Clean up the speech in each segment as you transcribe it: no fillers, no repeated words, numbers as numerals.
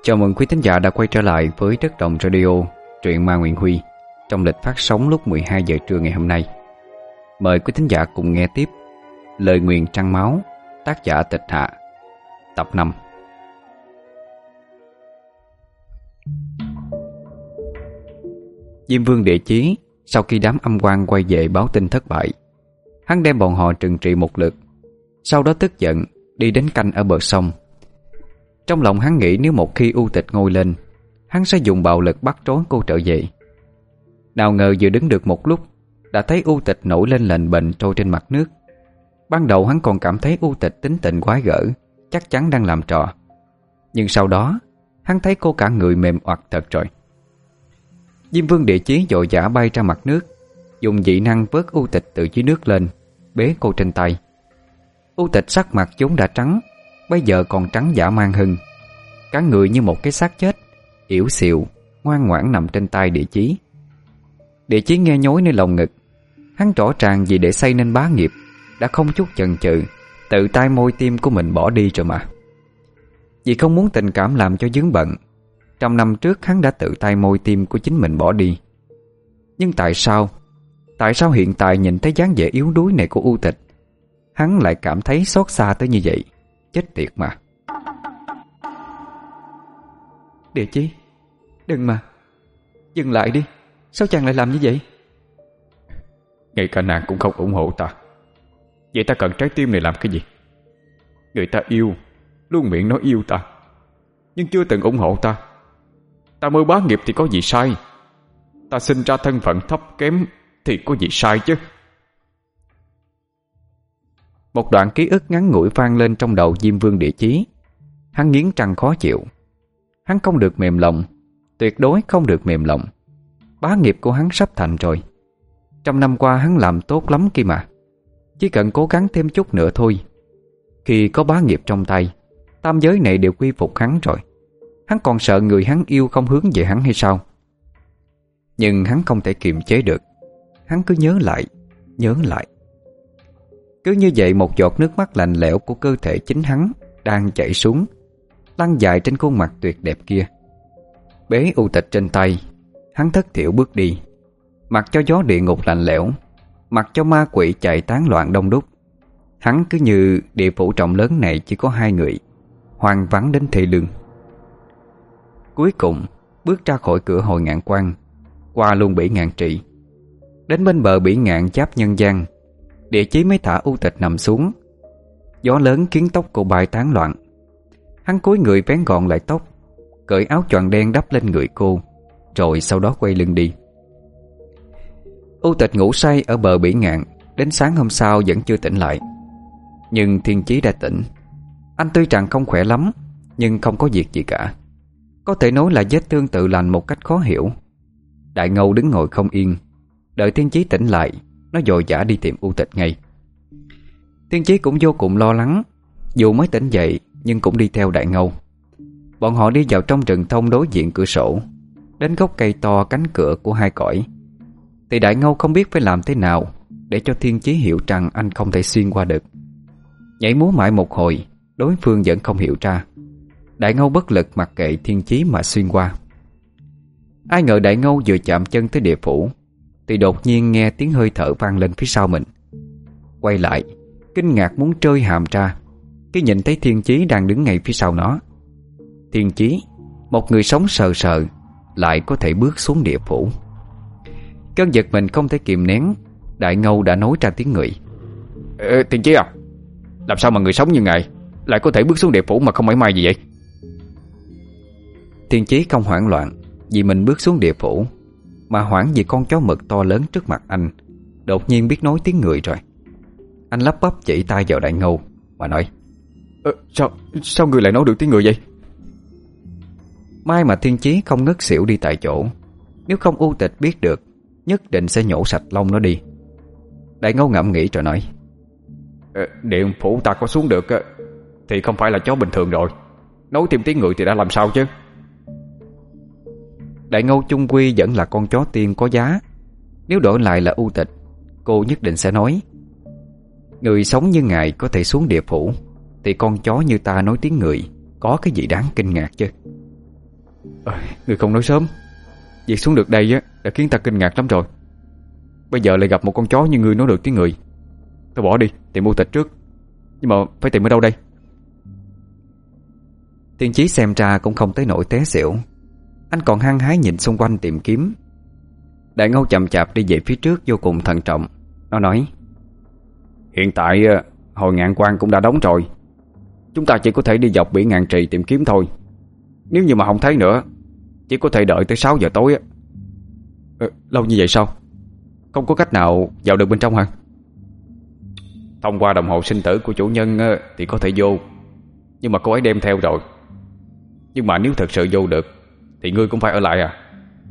Chào mừng quý thính giả đã quay trở lại với Đất Đồng Radio, truyện ma Nguyễn Huy trong lịch phát sóng lúc 12 giờ trưa ngày hôm nay. Mời quý thính giả cùng nghe tiếp Lời Nguyền Trăng Máu, tác giả Tịch Hạ, tập 5. Diêm Vương Địa Chí sau khi đám âm quan quay về báo tin thất bại, hắn đem bọn họ trừng trị một lượt, sau đó tức giận đi đến canh ở bờ sông. Trong lòng hắn nghĩ nếu một khi U Tịch ngôi lên, hắn sẽ dùng bạo lực bắt trối cô trở về. Nào ngờ vừa đứng được một lúc, đã thấy U Tịch nổi lên lềnh bềnh trôi trên mặt nước. Ban đầu hắn còn cảm thấy U Tịch tính tình quái gở, chắc chắn đang làm trò. Nhưng sau đó hắn thấy cô cả người mềm oặt thật rồi. Diêm Vương Địa Chí vội vã bay ra mặt nước, dùng dị năng vớt U Tịch từ dưới nước lên, bế cô trên tay. U Tịch sắc mặt vốn đã trắng, bây giờ còn trắng dã man hơn. Cả người như một cái xác chết, yểu xìu, ngoan ngoãn nằm trên tay Địa Chí. Địa Chí nghe nhói nơi lòng ngực. Hắn rõ ràng vì để xây nên bá nghiệp, đã không chút chần chừ tự tay môi tim của mình bỏ đi rồi mà. Vì không muốn tình cảm làm cho vướng bận, trong năm trước hắn đã tự tay môi tim của chính mình bỏ đi. Nhưng tại sao hiện tại nhìn thấy dáng vẻ yếu đuối này của U Tịch, hắn lại cảm thấy xót xa tới như vậy? Chết tiệt mà. Địa Chí, đừng mà, dừng lại đi. Sao chàng lại làm như vậy? Ngay cả nàng cũng không ủng hộ ta, vậy ta cần trái tim này làm cái gì? Người ta yêu, luôn miệng nói yêu ta, nhưng chưa từng ủng hộ ta. Ta mới bá nghiệp thì có gì sai? Ta sinh ra thân phận thấp kém thì có gì sai chứ? Một đoạn ký ức ngắn ngủi vang lên trong đầu Diêm Vương Địa Chí. Hắn nghiến răng khó chịu. Hắn không được mềm lòng, tuyệt đối không được mềm lòng. Bá nghiệp của hắn sắp thành rồi. Trong năm qua hắn làm tốt lắm kia mà. Chỉ cần cố gắng thêm chút nữa thôi. Khi có bá nghiệp trong tay, tam giới này đều quy phục hắn rồi. Hắn còn sợ người hắn yêu không hướng về hắn hay sao? Nhưng hắn không thể kiềm chế được. Hắn cứ nhớ lại. Cứ như vậy một giọt nước mắt lạnh lẽo của cơ thể chính hắn đang chảy xuống, lăn dài trên khuôn mặt tuyệt đẹp kia. Bế U Tịch trên tay, hắn thất thiểu bước đi, mặc cho gió địa ngục lạnh lẽo, mặc cho ma quỷ chạy tán loạn đông đúc. Hắn cứ như địa phủ rộng lớn này chỉ có hai người, hoang vắng đến thê lương. Cuối cùng bước ra khỏi cửa Hồi Ngạn Quan, qua luôn Bỉ Ngạn Trị, đến bên bờ Bỉ Ngạn giáp nhân gian. Địa Chí mới thả U Tịch nằm xuống. Gió lớn khiến tóc cô bay tán loạn. Hắn cúi người vén gọn lại tóc, cởi áo choàng đen đắp lên người cô, rồi sau đó quay lưng đi. U Tịch ngủ say ở bờ Bỉ Ngạn đến sáng hôm sau vẫn chưa tỉnh lại. Nhưng Thiên Chí đã tỉnh. Anh tuy rằng không khỏe lắm, nhưng không có việc gì cả. Có thể nói là vết thương tự lành một cách khó hiểu. Đại Ngâu đứng ngồi không yên, đợi Thiên Chí tỉnh lại, nó vội vã đi tìm U Tịch ngay. Thiên Chí cũng vô cùng lo lắng. Dù mới tỉnh dậy nhưng cũng đi theo Đại Ngâu. Bọn họ đi vào trong rừng thông đối diện cửa sổ, đến gốc cây to cánh cửa của hai cõi. Thì Đại Ngâu không biết phải làm thế nào để cho Thiên Chí hiểu rằng anh không thể xuyên qua được. Nhảy múa mãi một hồi, đối phương vẫn không hiểu ra. Đại Ngâu bất lực mặc kệ Thiên Chí mà xuyên qua. Ai ngờ Đại Ngâu vừa chạm chân tới địa phủ thì đột nhiên nghe tiếng hơi thở vang lên phía sau mình. Quay lại, kinh ngạc muốn trơi hàm ra khi nhìn thấy Thiên Chí đang đứng ngay phía sau nó. Thiên Chí, một người sống sờ sờ, lại có thể bước xuống địa phủ. Cơn giật mình không thể kìm nén, Đại Ngâu đã nói ra tiếng người. Thiên Chí à, làm sao mà người sống như ngài lại có thể bước xuống địa phủ mà không mảy may gì vậy? Thiên Chí không hoảng loạn vì mình bước xuống địa phủ, mà hoảng vì con chó mực to lớn trước mặt anh đột nhiên biết nói tiếng người rồi. Anh lắp bắp chỉ tay vào Đại Ngâu mà nói: Sao người lại nói được tiếng người vậy? May mà Thiên Chí không ngất xỉu đi tại chỗ. Nếu không U Tịch biết được, nhất định sẽ nhổ sạch lông nó đi. Đại Ngâu ngẫm nghĩ rồi nói: Điện phủ ta có xuống được thì không phải là chó bình thường rồi. Nói thêm tiếng người thì đã làm sao chứ? Đại Ngâu chung quy vẫn là con chó tiên có giá. Nếu đổi lại là U Tịch, cô nhất định sẽ nói: người sống như ngài có thể xuống địa phủ, thì con chó như ta nói tiếng người có cái gì đáng kinh ngạc chứ? Người không nói sớm. Việc xuống được đây á đã khiến ta kinh ngạc lắm rồi. Bây giờ lại gặp một con chó như ngươi nói được tiếng người. Thôi bỏ đi, tìm U Tịch trước. Nhưng mà phải tìm ở đâu đây? Tiên Chí xem ra cũng không tới nỗi té xỉu. Anh còn hăng hái nhìn xung quanh tìm kiếm. Đại Ngâu chậm chạp đi về phía trước vô cùng thận trọng. Nó nói: Hiện tại hồi Ngạn Quan cũng đã đóng rồi. Chúng ta chỉ có thể đi dọc biển Ngạn Trì tìm kiếm thôi. Nếu như mà không thấy nữa, chỉ có thể đợi tới 6 giờ tối á. Lâu như vậy sao? Không có cách nào vào được bên trong hả? Thông qua đồng hồ sinh tử của chủ nhân thì có thể vô. Nhưng mà cô ấy đem theo rồi. Nhưng mà nếu thật sự vô được thì ngươi cũng phải ở lại à?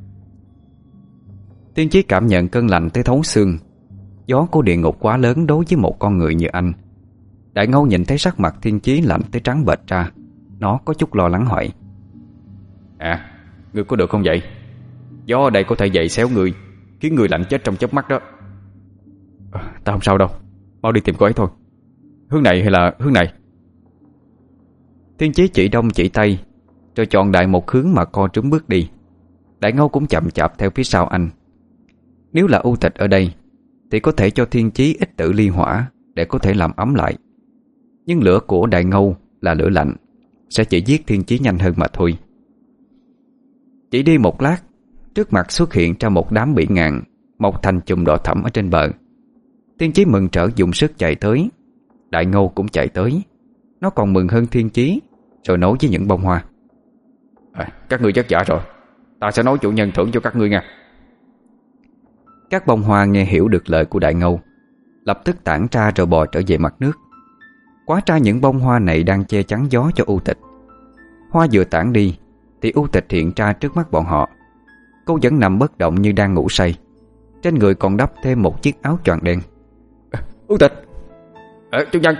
Tiên Chí cảm nhận cơn lạnh tới thấu xương. Gió của địa ngục quá lớn đối với một con người như anh. Đại Ngâu nhìn thấy sắc mặt Tiên Chí lạnh tới trắng bệch ra. Nó có chút lo lắng hỏi: Ngươi có được không vậy? Gió ở đây có thể dậy xéo người, khiến người lạnh chết trong chớp mắt đó. Ta không sao đâu, mau đi tìm cô ấy thôi. Hướng này hay là hướng này? Tiên Chí chỉ đông chỉ tây, rồi chọn đại một hướng mà co trúng bước đi. Đại Ngâu cũng chậm chạp theo phía sau anh. Nếu là U Tịch ở đây thì có thể cho Thiên Chí ít tử ly hỏa để có thể làm ấm lại. Nhưng lửa của Đại Ngâu là lửa lạnh, sẽ chỉ giết Thiên Chí nhanh hơn mà thôi. Chỉ đi một lát, trước mặt xuất hiện ra một đám biển ngạn mọc thành chùm đỏ thẫm ở trên bờ. Thiên Chí mừng rỡ dùng sức chạy tới. Đại Ngâu cũng chạy tới. Nó còn mừng hơn Thiên Chí, rồi nói với những bông hoa: Các ngươi vất vả rồi, ta sẽ nói chủ nhân thưởng cho các ngươi nha. Các bông hoa nghe hiểu được lời của Đại Ngâu, lập tức tản ra rồi bò trở về mặt nước. Quá ra những bông hoa này đang che chắn gió cho U Tịch. Hoa vừa tản đi thì U Tịch hiện ra trước mắt bọn họ. Cô vẫn nằm bất động như đang ngủ say. Trên người còn đắp thêm một chiếc áo choàng đen. U Tịch! Chủ nhân!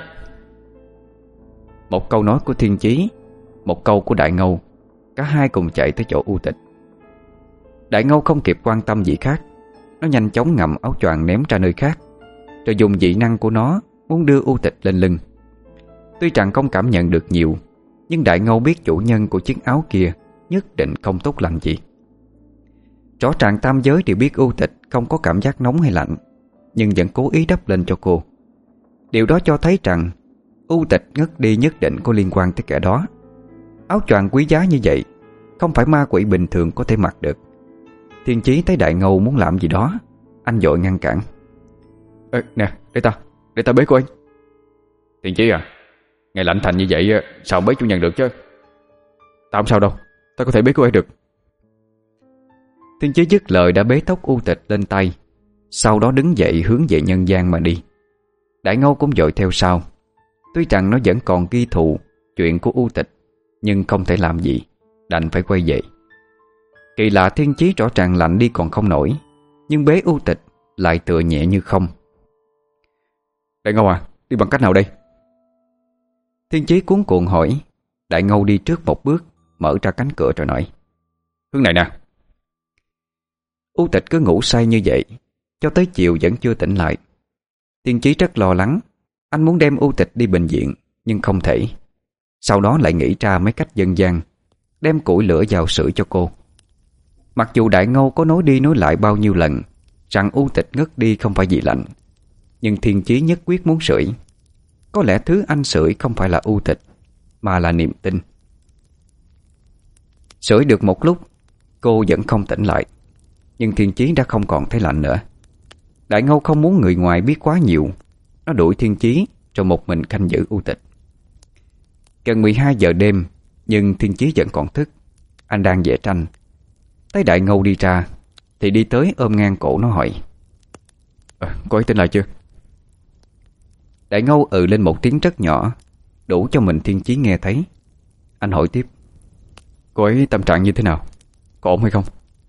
Một câu nói của Thiên Chí, một câu của Đại Ngâu, cả hai cùng chạy tới chỗ U Tịch. Đại Ngâu không kịp quan tâm gì khác. Nó nhanh chóng ngậm áo choàng ném ra nơi khác, rồi dùng dị năng của nó muốn đưa U Tịch lên lưng. Tuy rằng không cảm nhận được nhiều, nhưng Đại Ngâu biết chủ nhân của chiếc áo kia nhất định không tốt lành gì. Rõ ràng tam giới đều biết U Tịch không có cảm giác nóng hay lạnh, nhưng vẫn cố ý đắp lên cho cô. Điều đó cho thấy rằng U Tịch ngất đi nhất định có liên quan tới kẻ đó. Áo choàng quý giá như vậy không phải ma quỷ bình thường có thể mặc được. Thiên Chí thấy Đại Ngâu muốn làm gì đó, anh vội ngăn cản. Nè, để ta bế cô ấy. Thiên Chí à, ngày lạnh thành như vậy sao bế chủ nhân được chứ? Ta không sao đâu, ta có thể bế cô ấy được. Thiên Chí dứt lời đã bế tóc U Tịch lên tay, sau đó đứng dậy hướng về nhân gian mà đi. Đại Ngâu cũng vội theo sau. Tuy rằng nó vẫn còn ghi thù chuyện của U Tịch, nhưng không thể làm gì, đành phải quay về. Kỳ lạ, Thiên Chí rõ ràng lạnh đi còn không nổi, nhưng bế U Tịch lại tựa nhẹ như không. Đại Ngâu à, đi bằng cách nào đây? Thiên Chí cuống cuồng hỏi. Đại Ngâu đi trước một bước, mở ra cánh cửa rồi nói: Hướng này nè. U Tịch cứ ngủ say như vậy cho tới chiều vẫn chưa tỉnh lại. Thiên Chí rất lo lắng. Anh muốn đem U Tịch đi bệnh viện, nhưng không thể. Sau đó lại nghĩ ra mấy cách dân gian, đem củi lửa vào sưởi cho cô. Mặc dù Đại Ngâu có nói đi nói lại bao nhiêu lần rằng U Tịch ngất đi không phải vì lạnh, nhưng Thiên Chí nhất quyết muốn sưởi. Có lẽ thứ anh sưởi không phải là U Tịch, mà là niềm tin. Sưởi được một lúc, cô vẫn không tỉnh lại, nhưng Thiên Chí đã không còn thấy lạnh nữa. Đại Ngâu không muốn người ngoài biết quá nhiều. Nó đuổi Thiên Chí rồi một mình canh giữ U Tịch. Gần 12 giờ đêm, nhưng Thiên Chí vẫn còn thức. Anh đang vẽ tranh. Thấy Đại Ngâu đi ra thì đi tới ôm ngang cổ nó hỏi: Cô ấy tỉnh lại chưa? Đại Ngâu lên một tiếng rất nhỏ, đủ cho mình Thiên Chí nghe thấy. Anh hỏi tiếp: Cô ấy tâm trạng như thế nào? Có ổn hay không?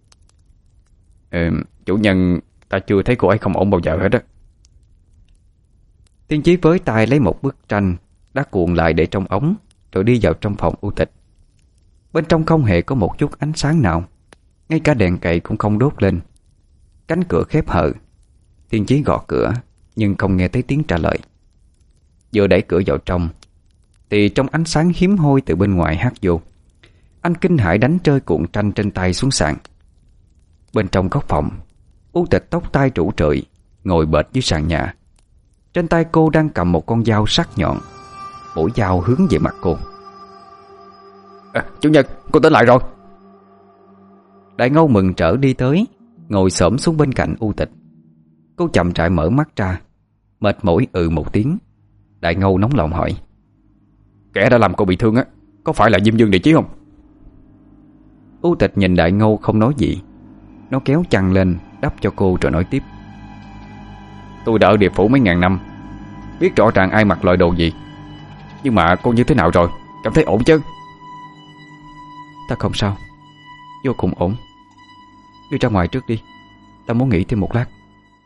Chủ nhân, ta chưa thấy cô ấy không ổn bao giờ hết á. Thiên Chí với tay lấy một bức tranh đã cuộn lại để trong ống, rồi đi vào trong phòng U Tịch. Bên trong không hề có một chút ánh sáng nào, ngay cả đèn cậy cũng không đốt lên. Cánh cửa khép hờ. Thiên Chí gõ cửa nhưng không nghe thấy tiếng trả lời. Vừa đẩy cửa vào trong thì trong ánh sáng hiếm hoi từ bên ngoài hắt vô, Anh kinh hãi đánh rơi cuộn tranh trên tay xuống sàn. Bên trong góc phòng, U Tịch tóc tai rủ rượi ngồi bệt dưới sàn nhà. Trên tay cô đang cầm một con dao sắc nhọn, mũi dao hướng về mặt cô. Chủ nhân, cô tỉnh lại rồi. Đại Ngâu mừng rỡ đi tới, ngồi xổm xuống bên cạnh U Tịch. Cô chậm rãi mở mắt ra, mệt mỏi một tiếng. Đại Ngâu nóng lòng hỏi: Kẻ đã làm cô bị thương á, có phải là Diêm Vương Địa Chí không? U Tịch nhìn Đại Ngâu không nói gì. Nó kéo chăn lên đắp cho cô rồi nói tiếp: Tôi đã ở địa phủ mấy ngàn năm, biết rõ ràng ai mặc loại đồ gì. Nhưng mà cô như thế nào rồi? Cảm thấy ổn chứ? Ta không sao, vô cùng ổn. Đi ra ngoài trước đi, ta muốn nghỉ thêm một lát.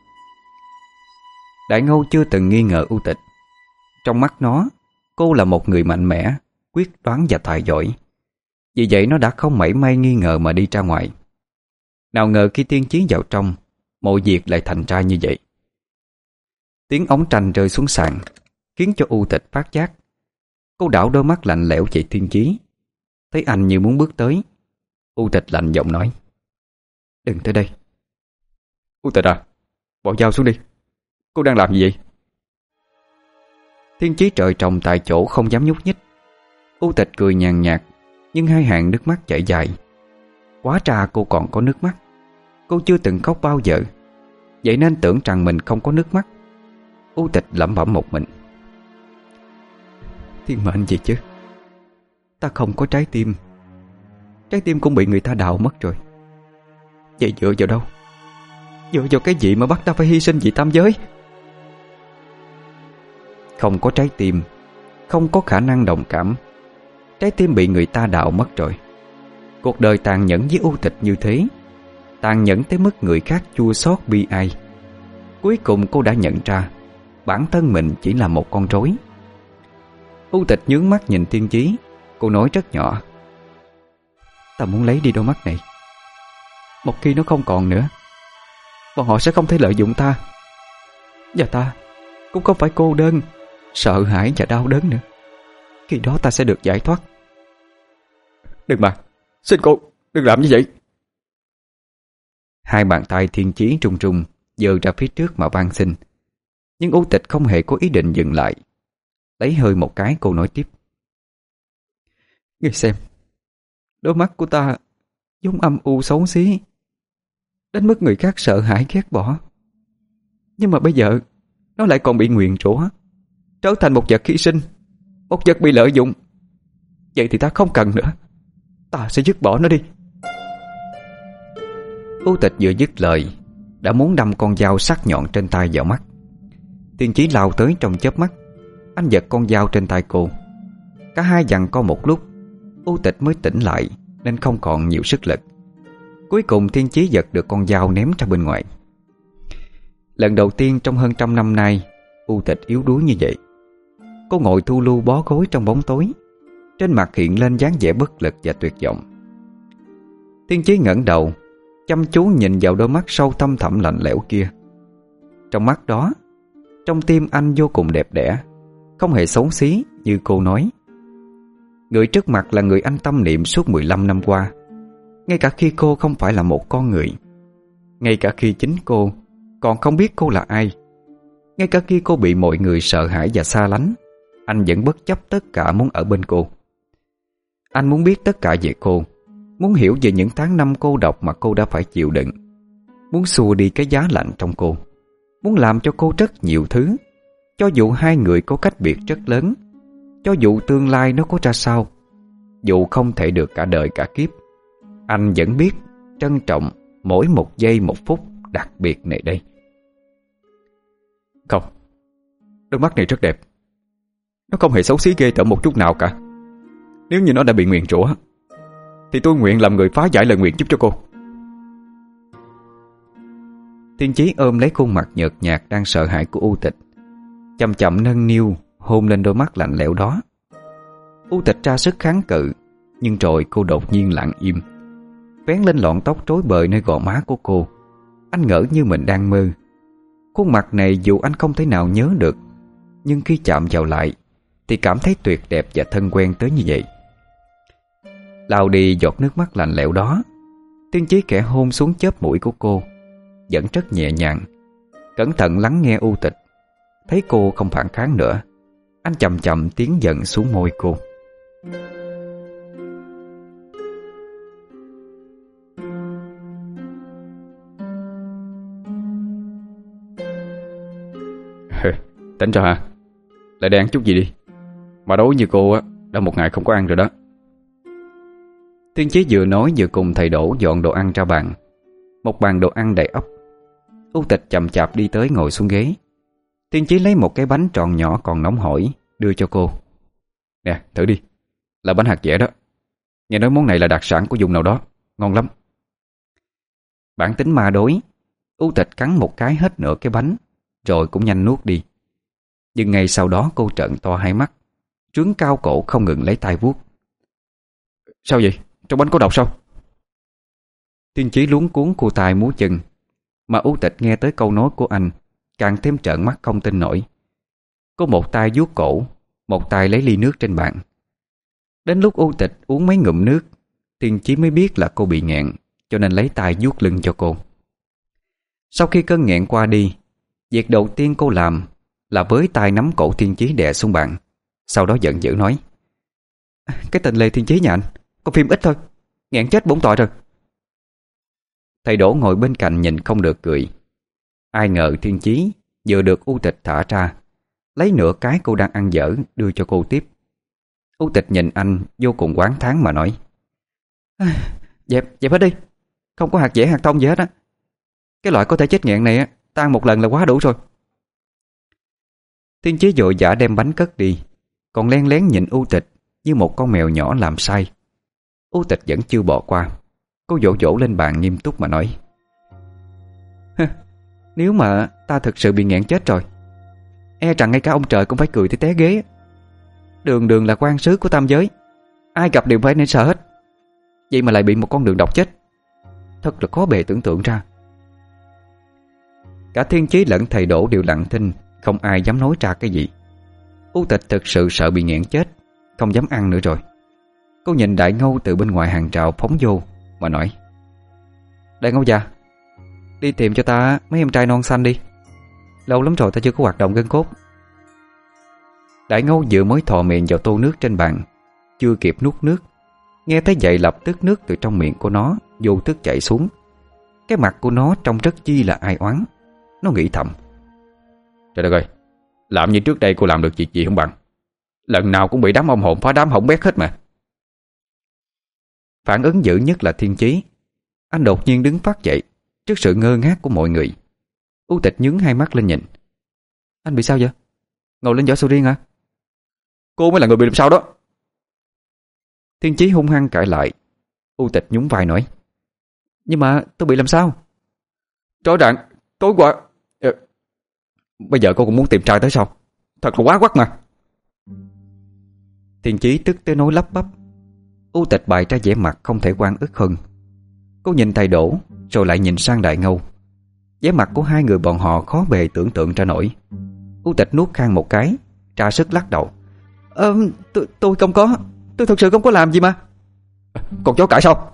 Đại Ngâu chưa từng nghi ngờ U Tịch. Trong mắt nó, cô là một người mạnh mẽ, quyết đoán và tài giỏi. Vì vậy nó đã không mảy may nghi ngờ mà đi ra ngoài. Nào ngờ khi Tiên Chí vào trong, mọi việc lại thành ra như vậy. Tiếng ống tranh rơi xuống sàn khiến cho U Tịch phát giác. Cô đảo đôi mắt lạnh lẽo về Tiên Chí. Thấy anh như muốn bước tới, U Tịch lạnh giọng nói: Đừng tới đây. U Tịch à, bỏ dao xuống đi. Cô đang làm gì vậy? Tiên Chí trợn tròng tại chỗ không dám nhúc nhích. U Tịch cười nhàn nhạt, nhưng hai hàng nước mắt chảy dài. Quá ra cô còn có nước mắt. Cô chưa từng khóc bao giờ, vậy nên tưởng rằng mình không có nước mắt. U Tịch lẩm bẩm một mình: Thiên mệnh gì chứ, ta không có trái tim. Trái tim cũng bị người ta đào mất rồi. Vậy dựa vào đâu? Dựa vào cái gì mà bắt ta phải hy sinh vì tam giới? Không có trái tim, không có khả năng đồng cảm. Trái tim bị người ta đào mất rồi. Cuộc đời tàn nhẫn với U Tịch như thế, tàn nhẫn tới mức người khác chua xót bi ai. Cuối cùng cô đã nhận ra bản thân mình chỉ là một con rối. U Tịch nhướng mắt nhìn Tiên Chí. Cô nói rất nhỏ: Ta muốn lấy đi đôi mắt này. Một khi nó không còn nữa, bọn họ sẽ không thể lợi dụng ta. Và ta cũng không phải cô đơn, sợ hãi và đau đớn nữa. Khi đó ta sẽ được giải thoát. Đừng mà, xin cô, đừng làm như vậy. Hai bàn tay Thiên Chí trung trung giơ ra phía trước mà van xin. Nhưng U Tịch không hề có ý định dừng lại. Lấy hơi một cái, cô nói tiếp: Ngươi xem, đôi mắt của ta giống âm u xấu xí đến mức người khác sợ hãi ghét bỏ. Nhưng mà bây giờ nó lại còn bị nguyền rủa, trở thành một vật hy sinh, một vật bị lợi dụng. Vậy thì ta không cần nữa. Ta sẽ dứt bỏ nó đi. U Tịch vừa dứt lời đã muốn đâm con dao sắc nhọn trên tay vào mắt. Tiên Chí lao tới trong chớp mắt. Anh giật con dao trên tay cô. Cả hai giằng co một lúc, U Tịch mới tỉnh lại nên không còn nhiều sức lực. Cuối cùng Tiên Chí giật được con dao ném ra bên ngoài. Lần đầu tiên trong hơn 100 năm nay, U Tịch yếu đuối như vậy. Cô ngồi thu lu bó gối trong bóng tối, trên mặt hiện lên dáng vẻ bất lực và tuyệt vọng. Tiên Chí ngẩng đầu, chăm chú nhìn vào đôi mắt sâu thăm thẳm lạnh lẽo kia. Trong mắt đó, trong tim anh vô cùng đẹp đẽ, không hề xấu xí như cô nói. Người trước mặt là người anh tâm niệm suốt 15 năm qua, ngay cả khi cô không phải là một con người, ngay cả khi chính cô còn không biết cô là ai, ngay cả khi cô bị mọi người sợ hãi và xa lánh, anh vẫn bất chấp tất cả muốn ở bên cô. Anh muốn biết tất cả về cô, muốn hiểu về những tháng năm cô độc mà cô đã phải chịu đựng, muốn xua đi cái giá lạnh trong cô, muốn làm cho cô rất nhiều thứ. Cho dù hai người có cách biệt rất lớn, cho dù tương lai nó có ra sao, dù không thể được cả đời cả kiếp, anh vẫn biết trân trọng mỗi một giây một phút đặc biệt này đây. Không, đôi mắt này rất đẹp. Nó không hề xấu xí ghê tởm một chút nào cả. Nếu như nó đã bị nguyền rủa thì tôi nguyện làm người phá giải lời nguyền giúp cho cô. Tiên Chí ôm lấy khuôn mặt nhợt nhạt đang sợ hãi của U Tịch, chậm chậm nâng niu hôn lên đôi mắt lạnh lẽo đó. U Tịch ra sức kháng cự, nhưng rồi cô đột nhiên lặng im, vén lên lọn tóc rối bời nơi gò má của cô. Anh ngỡ như mình đang mơ. Khuôn mặt này dù anh không thể nào nhớ được, nhưng khi chạm vào lại thì cảm thấy tuyệt đẹp và thân quen tới như vậy. lau đi giọt nước mắt lạnh lẽo đó, Tiên Chí khẽ hôn xuống chóp mũi của cô, vẫn rất nhẹ nhàng, cẩn thận lắng nghe U Tịch. Thấy cô không phản kháng nữa, anh chậm chậm tiến dần xuống môi cô. Tỉnh rồi hả? Lại đi ăn chút gì đi. Mà đói như cô á, đã một ngày không có ăn rồi đó. Tiên Chí vừa nói vừa cùng thầy Đỗ dọn đồ ăn ra bàn. Một bàn đồ ăn đầy ắp. U Tịch chậm chạp đi tới ngồi xuống ghế. Tiên Chí lấy một cái bánh tròn nhỏ còn nóng hổi đưa cho cô. Nè, thử đi. Là bánh hạt dẻ đó. Nghe nói món này là đặc sản của vùng nào đó, ngon lắm. Bản tính ma đối, U Tịch cắn một cái hết nửa cái bánh, rồi cũng nhanh nuốt đi. Nhưng ngay sau đó cô trợn to hai mắt, trướng cao cổ không ngừng lấy tay vuốt. Sao vậy? Trong bánh có độc sao? Tiên Chí luống cuống cua tay múa chân. Mà U Tịch nghe tới câu nói của anh, càng thêm trợn mắt không tin nổi. Cô một tay vuốt cổ, một tay lấy ly nước trên bàn. Đến lúc U Tịch uống mấy ngụm nước, Tiên Chí mới biết là cô bị nghẹn, cho nên lấy tay vuốt lưng cho cô. Sau khi cơn nghẹn qua đi, việc đầu tiên cô làm là với tay nắm cổ Tiên Chí đè xuống bàn. Sau đó giận dữ nói: "Cái tên Lê Tiên Chí nhà anh, có phim ít thôi, nghẹn chết bổn tội rồi." Thầy Đỗ ngồi bên cạnh nhìn không được cười. Ai ngờ Tiên Chí vừa được U Tịch thả ra, lấy nửa cái cô đang ăn dở đưa cho cô tiếp. U Tịch nhìn anh vô cùng oán thán mà nói: Dẹp hết đi, không có hạt dẻ hạt thông gì hết á. Cái loại có thể chết nghẹn này á, ta ăn một lần là quá đủ rồi. Tiên Chí vội vã đem bánh cất đi, còn len lén nhìn U Tịch như một con mèo nhỏ làm sai. U Tịch vẫn chưa bỏ qua. Cô vỗ vỗ lên bàn nghiêm túc mà nói: "Nếu mà ta thực sự bị nghẹn chết rồi, e rằng ngay cả ông trời cũng phải cười tới té ghế. Đường đường là quan sứ của tam giới, ai gặp đều phải nên sợ hết. Vậy mà lại bị một con đường độc chết, thật là khó bề tưởng tượng ra." Cả Tiên Chí lẫn thầy Đỗ đều lặng thinh, không ai dám nói ra cái gì. U Tịch thực sự sợ bị nghẹn chết, không dám ăn nữa rồi. Cô nhìn Đại Ngâu từ bên ngoài hàng rào phóng vô mà nói: "Đại Ngâu già, đi tìm cho ta mấy em trai non xanh đi. Lâu lắm rồi ta chưa có hoạt động gân cốt." Đại Ngâu vừa mới thò miệng vào tô nước trên bàn, chưa kịp nuốt nước, nghe thấy vậy lập tức nước từ trong miệng của nó vô thức chảy xuống. Cái mặt của nó trông rất chi là ai oán. Nó nghĩ thầm: "Trời đất ơi, làm như trước đây cô làm được việc gì không bằng. Lần nào cũng bị đám ông hồn phá đám hỏng bét hết mà." Phản ứng dữ nhất là Tiên Chí. Anh đột nhiên đứng phát dậy trước sự ngơ ngác của mọi người. U Tịch nhướng hai mắt lên nhìn: "Anh bị sao vậy? Ngồi lên vỏ sầu riêng hả?" "Cô mới là người bị làm sao đó." Tiên Chí hung hăng cãi lại. U Tịch nhún vai nói: "Nhưng mà tôi bị làm sao?" "Rõ ràng tối qua bây giờ cô cũng muốn tìm trai tới sao? Thật là quá quắc mà." Tiên Chí tức tới nỗi lắp bắp. U Tịch bày ra vẻ mặt không thể oan ức hơn. Cô nhìn thầy Đỗ rồi lại nhìn sang Đại Ngâu. Vẻ mặt của hai người bọn họ khó bề tưởng tượng ra nổi. U Tịch nuốt khan một cái, tra sức lắc đầu: Tôi không có, tôi thật sự không có làm gì mà." "Còn chó cãi sao?"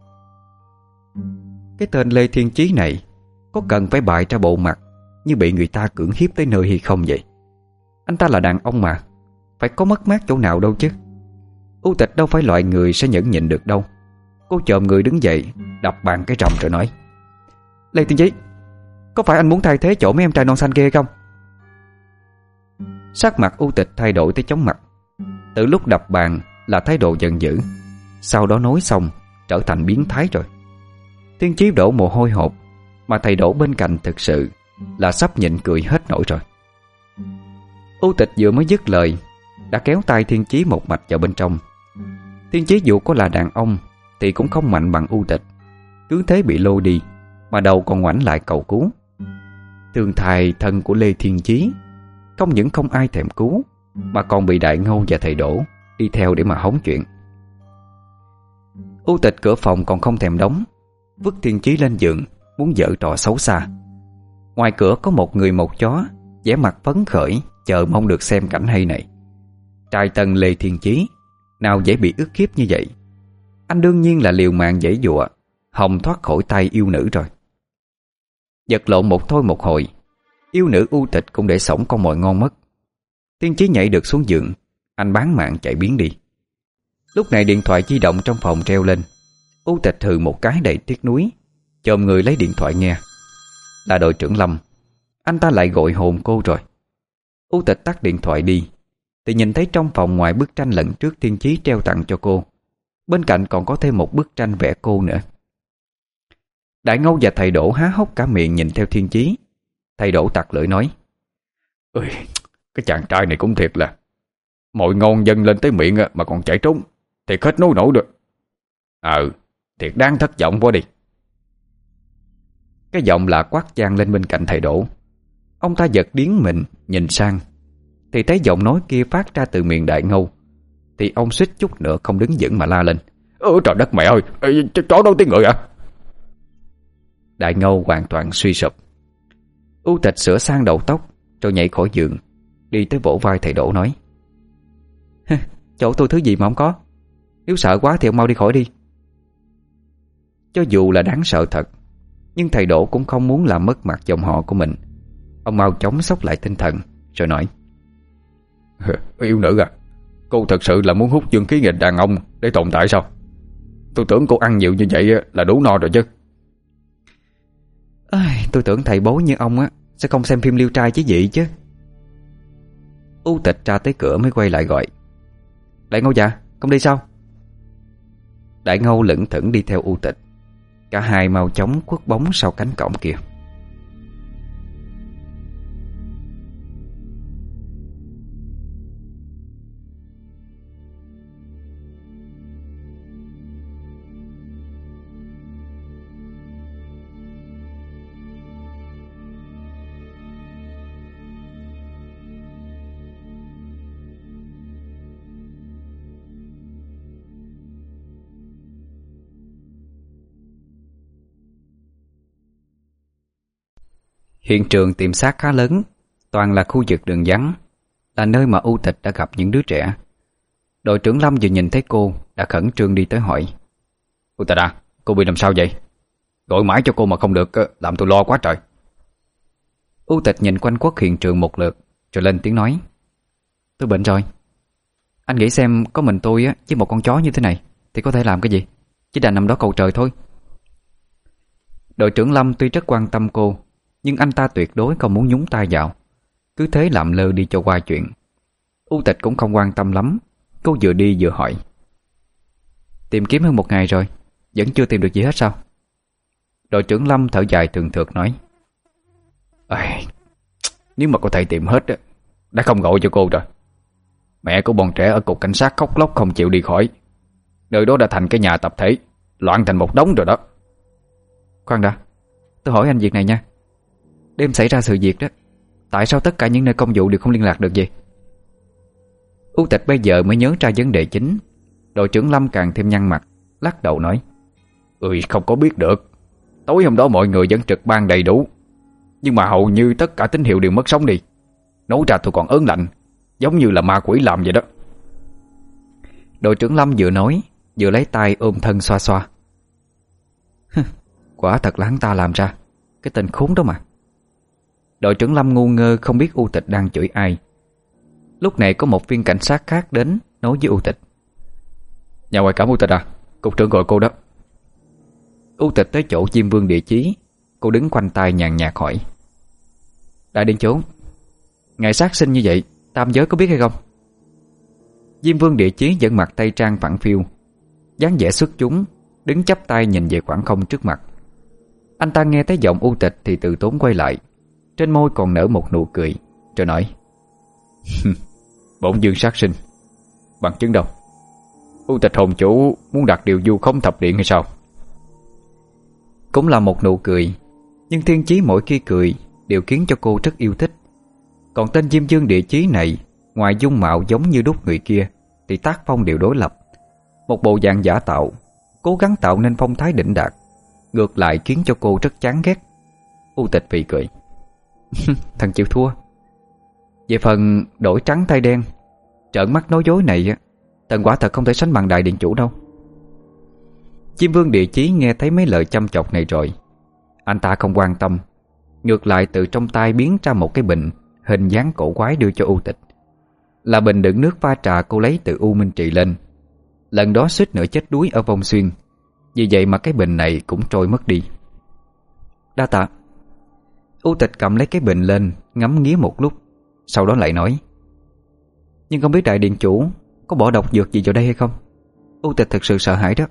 Cái tên Lê Thiên Chí này có cần phải bày ra bộ mặt như bị người ta cưỡng hiếp tới nơi hay không vậy? Anh ta là đàn ông mà, phải có mất mát chỗ nào đâu chứ. U Tịch đâu phải loại người sẽ nhẫn nhịn được đâu. Cô chồm người đứng dậy, đập bàn cái rầm rồi nói: "Lê Thiên Chí, có phải anh muốn thay thế chỗ mấy em trai non xanh kia không?" Sắc mặt U Tịch thay đổi tới chóng mặt. Từ lúc đập bàn là thái độ giận dữ, sau đó nói xong trở thành biến thái rồi. Tiên Chí đổ mồ hôi hột, mà thầy Đỗ bên cạnh thực sự là sắp nhịn cười hết nổi rồi. U Tịch vừa mới dứt lời đã kéo tay Tiên Chí một mạch vào bên trong. Tiên Chí dù có là đàn ông thì cũng không mạnh bằng U Tịch, cứ thế bị lôi đi, mà đầu còn ngoảnh lại cầu cứu. Tương thài thân của Lê Thiên Chí không những không ai thèm cứu, mà còn bị Đại Ngâu và thầy Đỗ đi theo để mà hóng chuyện. U Tịch cửa phòng còn không thèm đóng, vứt Tiên Chí lên giường, muốn giở trò xấu xa. Ngoài cửa có một người một chó, vẻ mặt phấn khởi chờ mong được xem cảnh hay này. Trai tân Lê Thiên Chí nào dễ bị ức hiếp như vậy. Anh đương nhiên là liều mạng giãy giụa, hòng thoát khỏi tay yêu nữ rồi. Vật lộn một thôi một hồi, yêu nữ U Tịch cũng để xổng con mồi ngon mất. Tiên Chí nhảy được xuống giường, anh bán mạng chạy biến đi. Lúc này điện thoại di động trong phòng reo lên. U Tịch hừ một cái đầy tiếc nuối, chồm người lấy điện thoại nghe. Là đội trưởng Lâm. Anh ta lại gọi hồn cô rồi. U Tịch tắt điện thoại đi thì nhìn thấy trong phòng ngoài bức tranh lần trước Tiên Chí treo tặng cho cô, bên cạnh còn có thêm một bức tranh vẽ cô nữa. Đại Ngâu và thầy Đỗ há hốc cả miệng nhìn theo Thiên Chí. Thầy Đỗ tặc lưỡi nói: Ôi, cái chàng trai này cũng thiệt là mọi ngon dâng lên tới miệng mà còn chạy trốn, thiệt hết nói nổi được. Thiệt đáng thất vọng quá đi. Cái giọng lạ quát vang lên bên cạnh thầy Đỗ. Ông ta giật điếng mình nhìn sang thì thấy giọng nói kia phát ra từ miệng Đại Ngâu. Thì ông suýt chút nữa không đứng vững mà la lên: Trời đất mẹ ơi, chó đâu tiếng người à? Đại Ngâu hoàn toàn suy sụp. U Tịch sửa sang đầu tóc rồi nhảy khỏi giường, đi tới vỗ vai thầy Đỗ nói: Chỗ tôi thứ gì mà không có. Nếu sợ quá thì ông mau đi khỏi đi. Cho dù là đáng sợ thật, nhưng thầy Đỗ cũng không muốn làm mất mặt dòng họ của mình. Ông mau chóng xốc lại tinh thần rồi nói: Yêu nữ à, cô thật sự là muốn hút dương khí nghịch đàn ông để tồn tại sao? Tôi tưởng cô ăn nhiều như vậy là đủ no rồi chứ. Tôi tưởng thầy bối như ông á sẽ không xem phim liêu trai chứ gì chứ. U Tịch ra tới cửa mới quay lại gọi: Đại Ngâu già, không đi sao? Đại Ngâu lững thững đi theo U Tịch. Cả hai mau chóng khuất bóng sau cánh cổng kia. Hiện trường tìm xác khá lớn, toàn là khu vực đường vắng, là nơi mà U Tịch đã gặp những đứa trẻ. Đội trưởng Lâm vừa nhìn thấy cô đã khẩn trương đi tới hỏi: U Tịch à, cô bị làm sao vậy? Gọi mãi cho cô mà không được, làm tôi lo quá trời. U Tịch nhìn quanh quất hiện trường một lượt rồi lên tiếng nói: Tôi bệnh rồi. Anh nghĩ xem có mình tôi á với một con chó như thế này thì có thể làm cái gì? Chỉ đành nằm đó cầu trời thôi. Đội trưởng Lâm tuy rất quan tâm cô, nhưng anh ta tuyệt đối không muốn nhúng tay vào, cứ thế làm lơ đi cho qua chuyện. U Tịch cũng không quan tâm lắm. Cô vừa đi vừa hỏi: Tìm kiếm hơn một ngày rồi, vẫn chưa tìm được gì hết sao? Đội trưởng Lâm thở dài thường thượt nói: Nếu mà có thể tìm hết đã không gọi cho cô rồi. Mẹ của bọn trẻ ở cục cảnh sát khóc lóc không chịu đi khỏi. Nơi đó đã thành cái nhà tập thể, loạn thành một đống rồi đó. Khoan đã, tôi hỏi anh việc này nha. Đêm xảy ra sự việc đó, tại sao tất cả những nơi công vụ đều không liên lạc được vậy? U Tịch bây giờ mới nhớ ra vấn đề chính. Đội trưởng Lâm càng thêm nhăn mặt, lắc đầu nói: Không có biết được. Tối hôm đó mọi người vẫn trực ban đầy đủ, nhưng mà hầu như tất cả tín hiệu đều mất sóng đi. Nói ra tôi còn ớn lạnh, giống như là ma quỷ làm vậy đó. Đội trưởng Lâm vừa nói vừa lấy tay ôm thân xoa xoa. Quả thật là hắn ta làm ra. Cái tên khốn đó mà. Đội trưởng Lâm ngu ngơ không biết U Tịch đang chửi ai. Lúc này có một viên cảnh sát khác đến nói với U Tịch: Nhà ngoại cảm U Tịch à, cục trưởng gọi cô đó. U Tịch tới chỗ Diêm Vương Địa Chí. Cô đứng khoanh tay nhàn nhạt hỏi: Đại điện chủ, ngày sát sinh như vậy tam giới có biết hay không? Diêm Vương Địa Chí vẫn mặc tây trang phẳng phiu, dáng vẻ xuất chúng, đứng chắp tay nhìn về khoảng không trước mặt. Anh ta nghe thấy giọng U Tịch thì từ tốn quay lại, trên môi còn nở một nụ cười, rồi nói: Bổn dương sát sinh. Bằng chứng đâu? U Tịch hồn chủ muốn đặt điều vu khống thập điện hay sao? Cũng là một nụ cười, nhưng Thiên Chí mỗi khi cười đều khiến cho cô rất yêu thích. Còn tên Diêm Vương Địa Chí này, ngoài dung mạo giống như đúc người kia thì tác phong đều đối lập. Một bộ dạng giả tạo, cố gắng tạo nên phong thái đỉnh đạt, ngược lại khiến cho cô rất chán ghét. U Tịch phì cười: Thằng chịu thua. Về phần đổi trắng thay đen, trợn mắt nói dối này, Tần quả thật không thể sánh bằng đại điện chủ đâu. Diêm Vương Địa Chí nghe thấy mấy lời chăm chọc này rồi, anh ta không quan tâm, ngược lại từ trong tay biến ra một cái bình hình dáng cổ quái đưa cho U Tịch. Là bình đựng nước pha trà cô lấy từ U Minh Trì lên. Lần đó suýt nữa chết đuối ở Vong Xuyên, vì vậy mà cái bình này cũng trôi mất đi. Đa tạ. U Tịch cầm lấy cái bình lên, ngắm nghía một lúc, sau đó lại nói: Nhưng không biết đại điện chủ có bỏ độc dược gì vào đây hay không? U Tịch thực sự sợ hãi đó.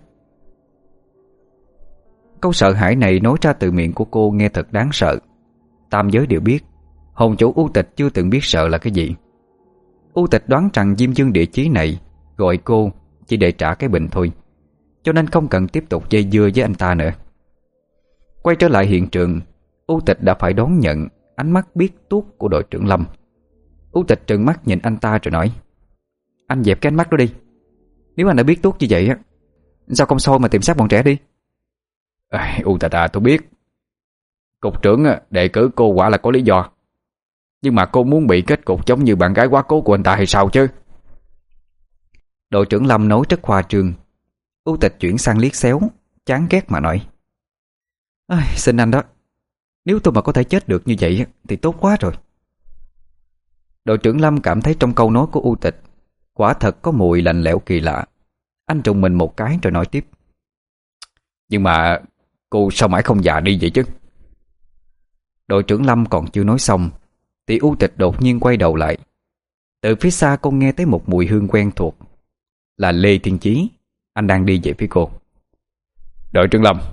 Câu sợ hãi này nói ra từ miệng của cô nghe thật đáng sợ. Tam giới đều biết hồn chủ U Tịch chưa từng biết sợ là cái gì. U Tịch đoán rằng Diêm Vương Địa Chí này gọi cô chỉ để trả cái bình thôi, cho nên không cần tiếp tục dây dưa với anh ta nữa. Quay trở lại hiện trường, U Tịch đã phải đón nhận ánh mắt biết tuốt của đội trưởng Lâm. U Tịch trừng mắt nhìn anh ta rồi nói: Anh dẹp cái ánh mắt đó đi. Nếu anh đã biết tuốt như vậy á, sao không soi mà tìm xác bọn trẻ đi? U Tịch tôi biết cục trưởng đề cử cô quả là có lý do, nhưng mà cô muốn bị kết cục giống như bạn gái quá cố của anh ta hay sao chứ? Đội trưởng Lâm nói rất khoa trương. U Tịch chuyển sang liếc xéo, chán ghét mà nói: Xin anh đó, nếu tôi mà có thể chết được như vậy thì tốt quá rồi. Đội trưởng Lâm cảm thấy trong câu nói của U Tịch quả thật có mùi lạnh lẽo kỳ lạ. Anh trùng mình một cái rồi nói tiếp: Nhưng mà cô sao mãi không già đi vậy chứ? Đội trưởng Lâm còn chưa nói xong thì U Tịch đột nhiên quay đầu lại. Từ phía xa cô nghe thấy một mùi hương quen thuộc. Là Lê Thiên Chí. Anh đang đi về phía cô. Đội trưởng Lâm.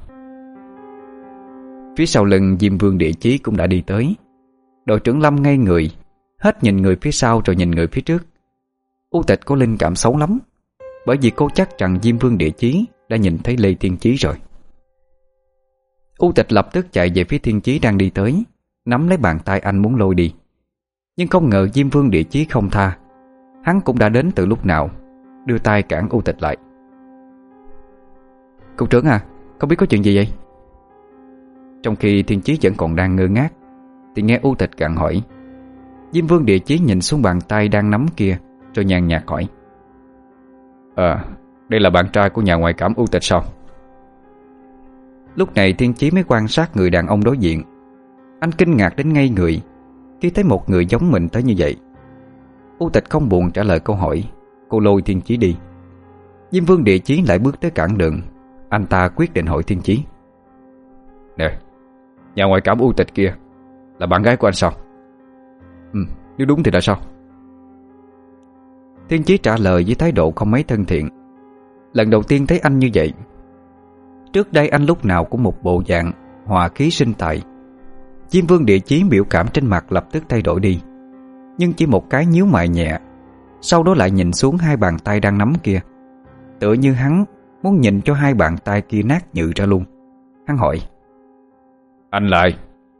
Phía sau lưng Diêm Vương Địa Chí cũng đã đi tới. Đội trưởng Lâm ngây người, hết nhìn người phía sau rồi nhìn người phía trước. U Tịch có linh cảm xấu lắm, bởi vì cô chắc rằng Diêm Vương Địa Chí đã nhìn thấy Lê Thiên Chí rồi. U Tịch lập tức chạy về phía Thiên Chí đang đi tới, nắm lấy bàn tay anh muốn lôi đi. Nhưng không ngờ Diêm Vương Địa Chí không tha. Hắn cũng đã đến từ lúc nào, đưa tay cản U Tịch lại. Cục trưởng à, không biết có chuyện gì vậy? Trong khi Thiên Chí vẫn còn đang ngơ ngác thì nghe U Tịch gặng hỏi. Diêm Vương Địa Chí nhìn xuống bàn tay đang nắm kia rồi nhàn nhạt hỏi: Đây là bạn trai của nhà ngoại cảm U Tịch sao? Lúc này Thiên Chí mới quan sát người đàn ông đối diện. Anh kinh ngạc đến ngây người khi thấy một người giống mình tới như vậy. U Tịch không buồn trả lời câu hỏi, cô lôi Thiên Chí đi. Diêm Vương Địa Chí lại bước tới cản đường. Anh ta quyết định hỏi Thiên Chí: Nè, nhà ngoại cảm U Tịch kia là bạn gái của anh sao? Nếu đúng thì là sao? Thiên Chí trả lời với thái độ không mấy thân thiện. Lần đầu tiên thấy anh như vậy. Trước đây anh lúc nào cũng một bộ dạng hòa khí sinh tài. Diêm Vương Địa Chí biểu cảm trên mặt lập tức thay đổi đi, nhưng chỉ một cái nhíu mày nhẹ, sau đó lại nhìn xuống hai bàn tay đang nắm kia, tựa như hắn muốn nhìn cho hai bàn tay kia nát nhừ ra luôn. Hắn hỏi: Anh lại?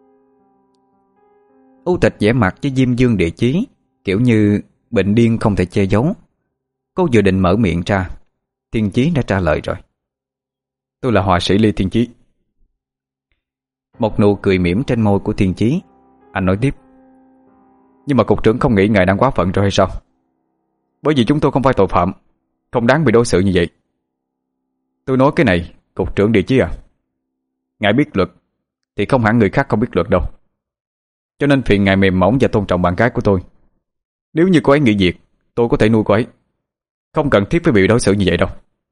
U Tịch vẽ mặt với Diêm Vương Địa Chí kiểu như bệnh điên không thể che giấu. Cô vừa định mở miệng ra, Thiên Chí đã trả lời rồi: Tôi là họa sĩ Lê Thiên Chí. Một nụ cười mỉm trên môi của Thiên Chí. Anh nói tiếp: Nhưng mà cục trưởng không nghĩ ngài đang quá phận rồi hay sao? Bởi vì chúng tôi không phải tội phạm, không đáng bị đối xử như vậy. Tôi nói cái này, cục trưởng Địa Chí à, ngài biết luật thì không hẳn người khác không biết luật đâu. Cho nên phiền ngài mềm mỏng và tôn trọng bạn gái của tôi. Nếu như cô ấy nghỉ việc, tôi có thể nuôi cô ấy, không cần thiết phải bị đối xử như vậy đâu.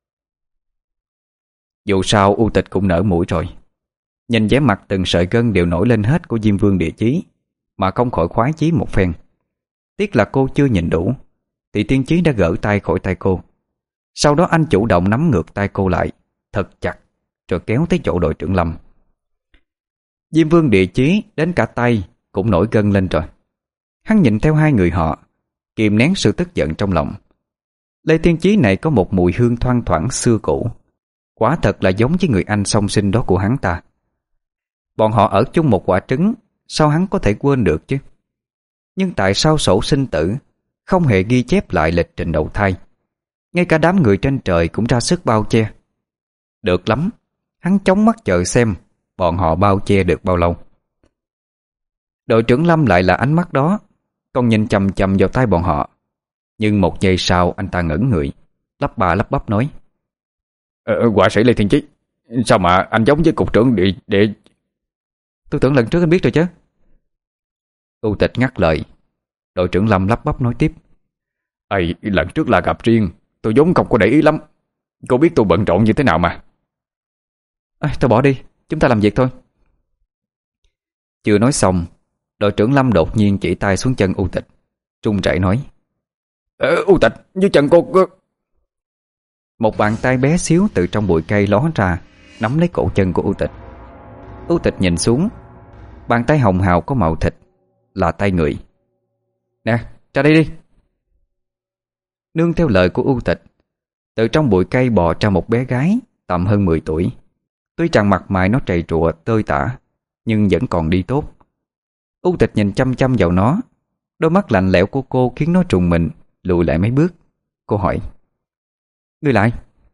Dù sao U Tịch cũng nở mũi rồi. Nhìn vẻ mặt từng sợi gân đều nổi lên hết của Diêm Vương Địa Chí mà không khỏi khoái chí một phen. Tiếc là cô chưa nhìn đủ thì Thiên Chí đã gỡ tay khỏi tay cô. Sau đó anh chủ động nắm ngược tay cô lại thật chặt rồi kéo tới chỗ đội trưởng Lâm. Diêm Vương Địa Chí đến cả tay cũng nổi gân lên rồi. Hắn nhìn theo hai người họ, kìm nén sự tức giận trong lòng. Lê Thiên Chí này có một mùi hương thoang thoảng xưa cũ, quả thật là giống với người anh song sinh đó của hắn ta. Bọn họ ở chung một quả trứng, sao hắn có thể quên được chứ? Nhưng tại sao sổ sinh tử không hề ghi chép lại lịch trình đầu thai? Ngay cả đám người trên trời cũng ra sức bao che. Được lắm, hắn chóng mắt chờ xem bọn họ bao che được bao lâu. Đội trưởng Lâm lại là ánh mắt đó, còn nhìn chằm chằm vào tay bọn họ. Nhưng một giây sau anh ta ngẩn người, lắp ba lắp bắp nói: Họa sĩ Lê Thiên Chí. Sao mà anh giống với cục trưởng địa? Tôi tưởng lần trước anh biết rồi chứ. U Tịch ngắt lời. Đội trưởng Lâm lắp bắp nói tiếp. Lần trước là gặp riêng, tôi vốn không có để ý lắm. Cô biết tôi bận rộn như thế nào mà. Thôi bỏ đi, chúng ta làm việc thôi. Chưa nói xong, đội trưởng Lâm đột nhiên chỉ tay xuống chân U Tịch, run rẩy nói. U Tịch, dưới chân cô. Một bàn tay bé xíu từ trong bụi cây ló ra, nắm lấy cổ chân của U Tịch. U Tịch nhìn xuống. Bàn tay hồng hào có màu thịt, là tay người. Nè, ra đây đi. Nương theo lời của U Tịch, từ trong bụi cây bò ra một bé gái tầm hơn 10 tuổi. Tuy rằng mặt mày nó trầy trụa tơi tả, nhưng vẫn còn đi tốt. U Tịch nhìn chăm chăm vào nó. Đôi mắt lạnh lẽo của cô khiến nó trùng mình lùi lại mấy bước. Cô hỏi. Ngươi lại.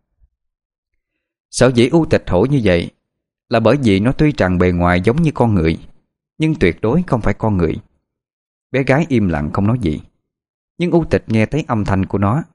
Sở dĩ U Tịch hỏi như vậy là bởi vì nó tuy rằng bề ngoài giống như con người, nhưng tuyệt đối không phải con người. Bé gái im lặng không nói gì, nhưng U Tịch nghe thấy âm thanh của nó.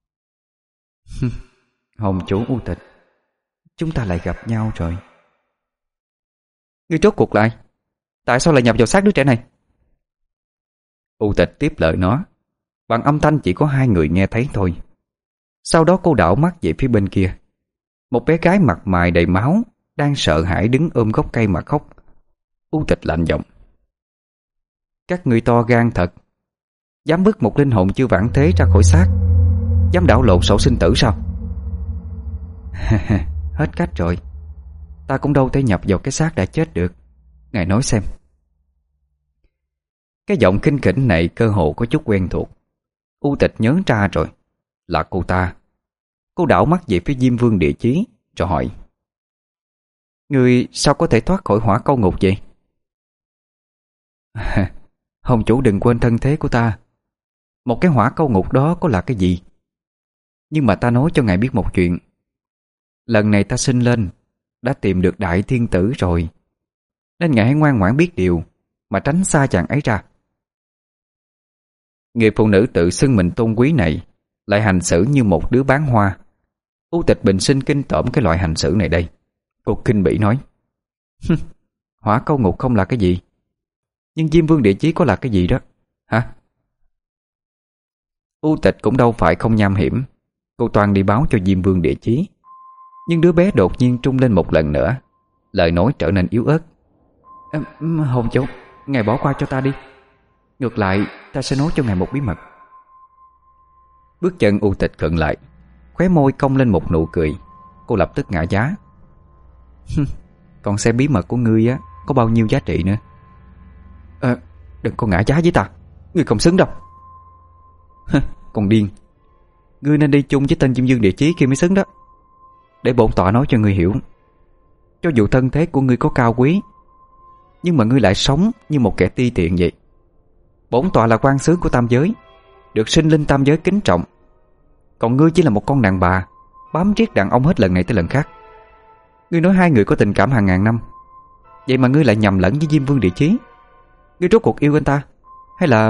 Hồn chủ U Tịch, chúng ta lại gặp nhau rồi. Ngươi rốt cuộc lại, tại sao lại nhập vào xác đứa trẻ này? U Tịch tiếp lời nó bằng âm thanh chỉ có hai người nghe thấy thôi. Sau đó cô đảo mắt về phía bên kia. Một bé gái mặt mày đầy máu đang sợ hãi đứng ôm gốc cây mà khóc. U Tịch lạnh giọng. Các ngươi to gan thật, dám bứt một linh hồn chưa vãng thế ra khỏi xác, dám đảo lộn sổ sinh tử sao? Hết cách rồi. Ta cũng đâu thể nhập vào cái xác đã chết được. Ngài nói xem. Cái giọng khinh khỉnh này cơ hồ có chút quen thuộc. U Tịch nhớ ra rồi, là cô ta. Cô đảo mắt về phía Diêm Vương Địa Chí rồi hỏi. Người sao có thể thoát khỏi hỏa câu ngục vậy? Hồng chủ đừng quên thân thế của ta. Một cái hỏa câu ngục đó có là cái gì? Nhưng mà ta nói cho ngài biết một chuyện. Lần này ta sinh lên đã tìm được đại thiên tử rồi, nên ngài hãy ngoan ngoãn biết điều mà tránh xa chàng ấy ra. Người phụ nữ tự xưng mình tôn quý này lại hành xử như một đứa bán hoa. U Tịch bình sinh kinh tởm cái loại hành xử này đây. Cô khinh bỉ nói. Hỏa câu ngục không là cái gì, nhưng Diêm Vương Địa Chí có là cái gì đó hả? U Tịch cũng đâu phải không nham hiểm. Cô toan đi báo cho Diêm Vương Địa Chí. Nhưng đứa bé đột nhiên trung lên một lần nữa, lời nói trở nên yếu ớt. Hồn chủ, ngài bỏ qua cho ta đi. Ngược lại ta sẽ nói cho ngài một bí mật. Bước chân U Tịch khựng lại, khóe môi cong lên một nụ cười. Cô lập tức ngã giá. Còn xem bí mật của ngươi á có bao nhiêu giá trị nữa. Đừng có ngã giá với ta, ngươi không xứng đâu. Còn điên. Ngươi nên đi chung với tên Diêm Vương Địa Chí kia mới xứng đó. Để bổn tọa nói cho ngươi hiểu. Cho dù thân thế của ngươi có cao quý, nhưng mà ngươi lại sống như một kẻ ti tiện vậy. Bổn tọa là quan xứ của tam giới, được sinh linh tam giới kính trọng. Còn ngươi chỉ là một con đàn bà bám riết đàn ông hết lần này tới lần khác. Ngươi nói hai người có tình cảm hàng ngàn năm, vậy mà ngươi lại nhầm lẫn với Diêm Vương Địa Chí. Ngươi rốt cuộc yêu anh ta hay là...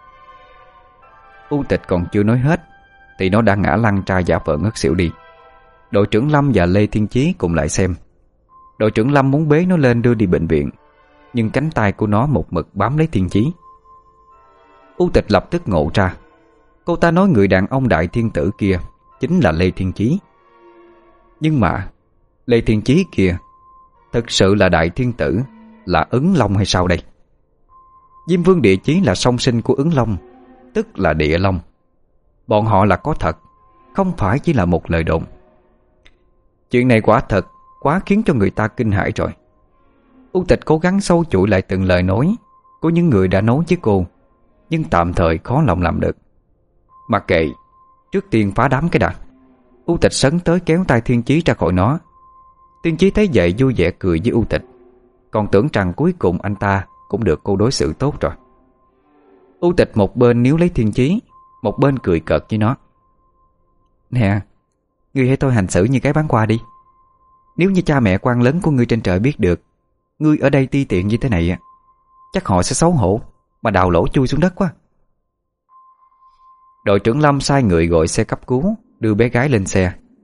U Tịch còn chưa nói hết thì nó đã ngã lăn ra giả vờ ngất xỉu đi. Đội trưởng Lâm và Lê Thiên Chí cùng lại xem. Đội trưởng Lâm muốn bế nó lên đưa đi bệnh viện, nhưng cánh tay của nó một mực bám lấy Thiên Chí. U Tịch lập tức ngộ ra. Cô ta nói người đàn ông đại thiên tử kia chính là Lê Thiên Chí. Nhưng mà Lê Thiên Chí kia thực sự là đại thiên tử, là Ứng Long hay sao đây? Diêm Vương Địa Chí là song sinh của Ứng Long, tức là Địa Long. Bọn họ là có thật, không phải chỉ là một lời đồn. Chuyện này quả thật quá khiến cho người ta kinh hãi rồi. U Tịch cố gắng sâu chuỗi lại từng lời nói của những người đã nói với cô, nhưng tạm thời khó lòng làm được. Mặc kệ, trước tiên phá đám cái đã. U Tịch sấn tới kéo tay Thiên Chí ra khỏi nó. Thiên Chí thấy vậy vui vẻ cười với U Tịch, còn tưởng rằng cuối cùng anh ta cũng được cô đối xử tốt rồi. U Tịch một bên níu lấy Thiên Chí, một bên cười cợt với nó. Nè, ngươi hãy tôi hành xử như cái bán qua đi. Nếu như cha mẹ quan lớn của ngươi trên trời biết được ngươi ở đây ti tiện như thế này, chắc họ sẽ xấu hổ mà đào lỗ chui xuống đất quá. Đội trưởng Lâm sai người gọi xe cấp cứu đưa bé gái lên xe.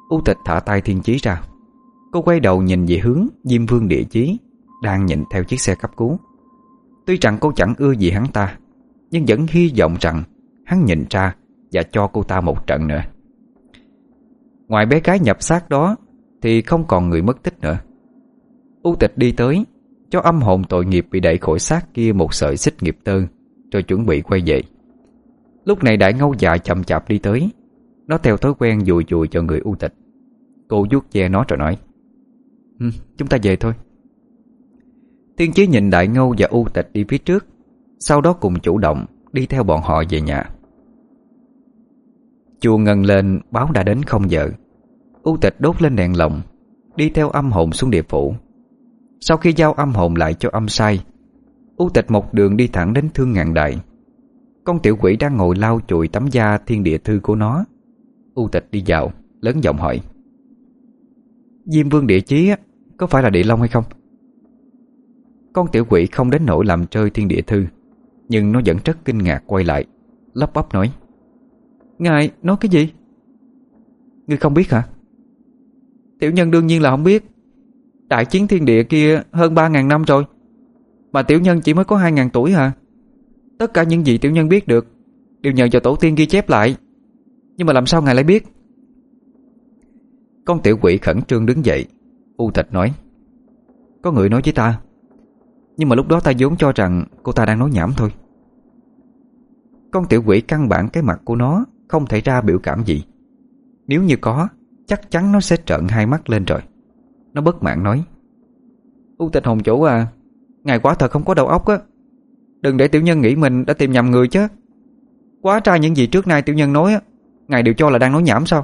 U Tịch thả tay Thiên Chí ra. Cô quay đầu nhìn về hướng Diêm Vương Địa Chí đang nhìn theo chiếc xe cấp cứu. Tuy rằng cô chẳng ưa gì hắn ta, nhưng vẫn hy vọng rằng hắn nhìn ra và cho cô ta một trận nữa. Ngoài bé gái nhập xác đó thì không còn người mất tích nữa. U Tịch đi tới, cho âm hồn tội nghiệp bị đẩy khỏi xác kia một sợi xích nghiệp tơ, rồi chuẩn bị quay về. Lúc này Đại Ngâu Dạ chậm chạp đi tới. Nó theo thói quen dùi dùi cho người U Tịch. Cô vuốt ve nó rồi nói: Chúng ta về thôi. Thiên Chí nhìn Đại Ngâu và U Tịch đi phía trước, sau đó cùng chủ động đi theo bọn họ về nhà. Chuông ngân lên báo đã đến 0 giờ. U Tịch đốt lên đèn lồng, đi theo âm hồn xuống địa phủ. Sau khi giao âm hồn lại cho âm sai, U Tịch một đường đi thẳng đến Thương Ngạn Đại. Con tiểu quỷ đang ngồi lau chùi tấm da thiên địa thư của nó. U Tịch đi vào, lớn giọng hỏi: Diêm Vương Địa Chí có phải là Địa Long hay không? Con tiểu quỷ không đến nỗi làm rơi thiên địa thư, nhưng nó vẫn rất kinh ngạc quay lại, lắp bắp nói: Ngài nói cái gì? Ngươi không biết hả? Tiểu nhân đương nhiên là không biết. Đại chiến thiên địa kia hơn 3.000 năm rồi, mà tiểu nhân chỉ mới có 2.000 tuổi hả? Tất cả những gì tiểu nhân biết được đều nhờ vào tổ tiên ghi chép lại. Nhưng mà làm sao ngài lại biết? Con tiểu quỷ khẩn trương đứng dậy. U Tịch nói: Có người nói với ta, nhưng mà lúc đó ta vốn cho rằng cô ta đang nói nhảm thôi. Con tiểu quỷ căn bản cái mặt của nó không thể ra biểu cảm gì. Nếu như có, chắc chắn nó sẽ trợn hai mắt lên rồi. Nó bất mãn nói: U Tịch hồn chủ à, ngài quả thật không có đầu óc á. Đừng để tiểu nhân nghĩ mình đã tìm nhầm người chứ. Quá tra những gì trước nay tiểu nhân nói á, ngài đều cho là đang nói nhảm sao?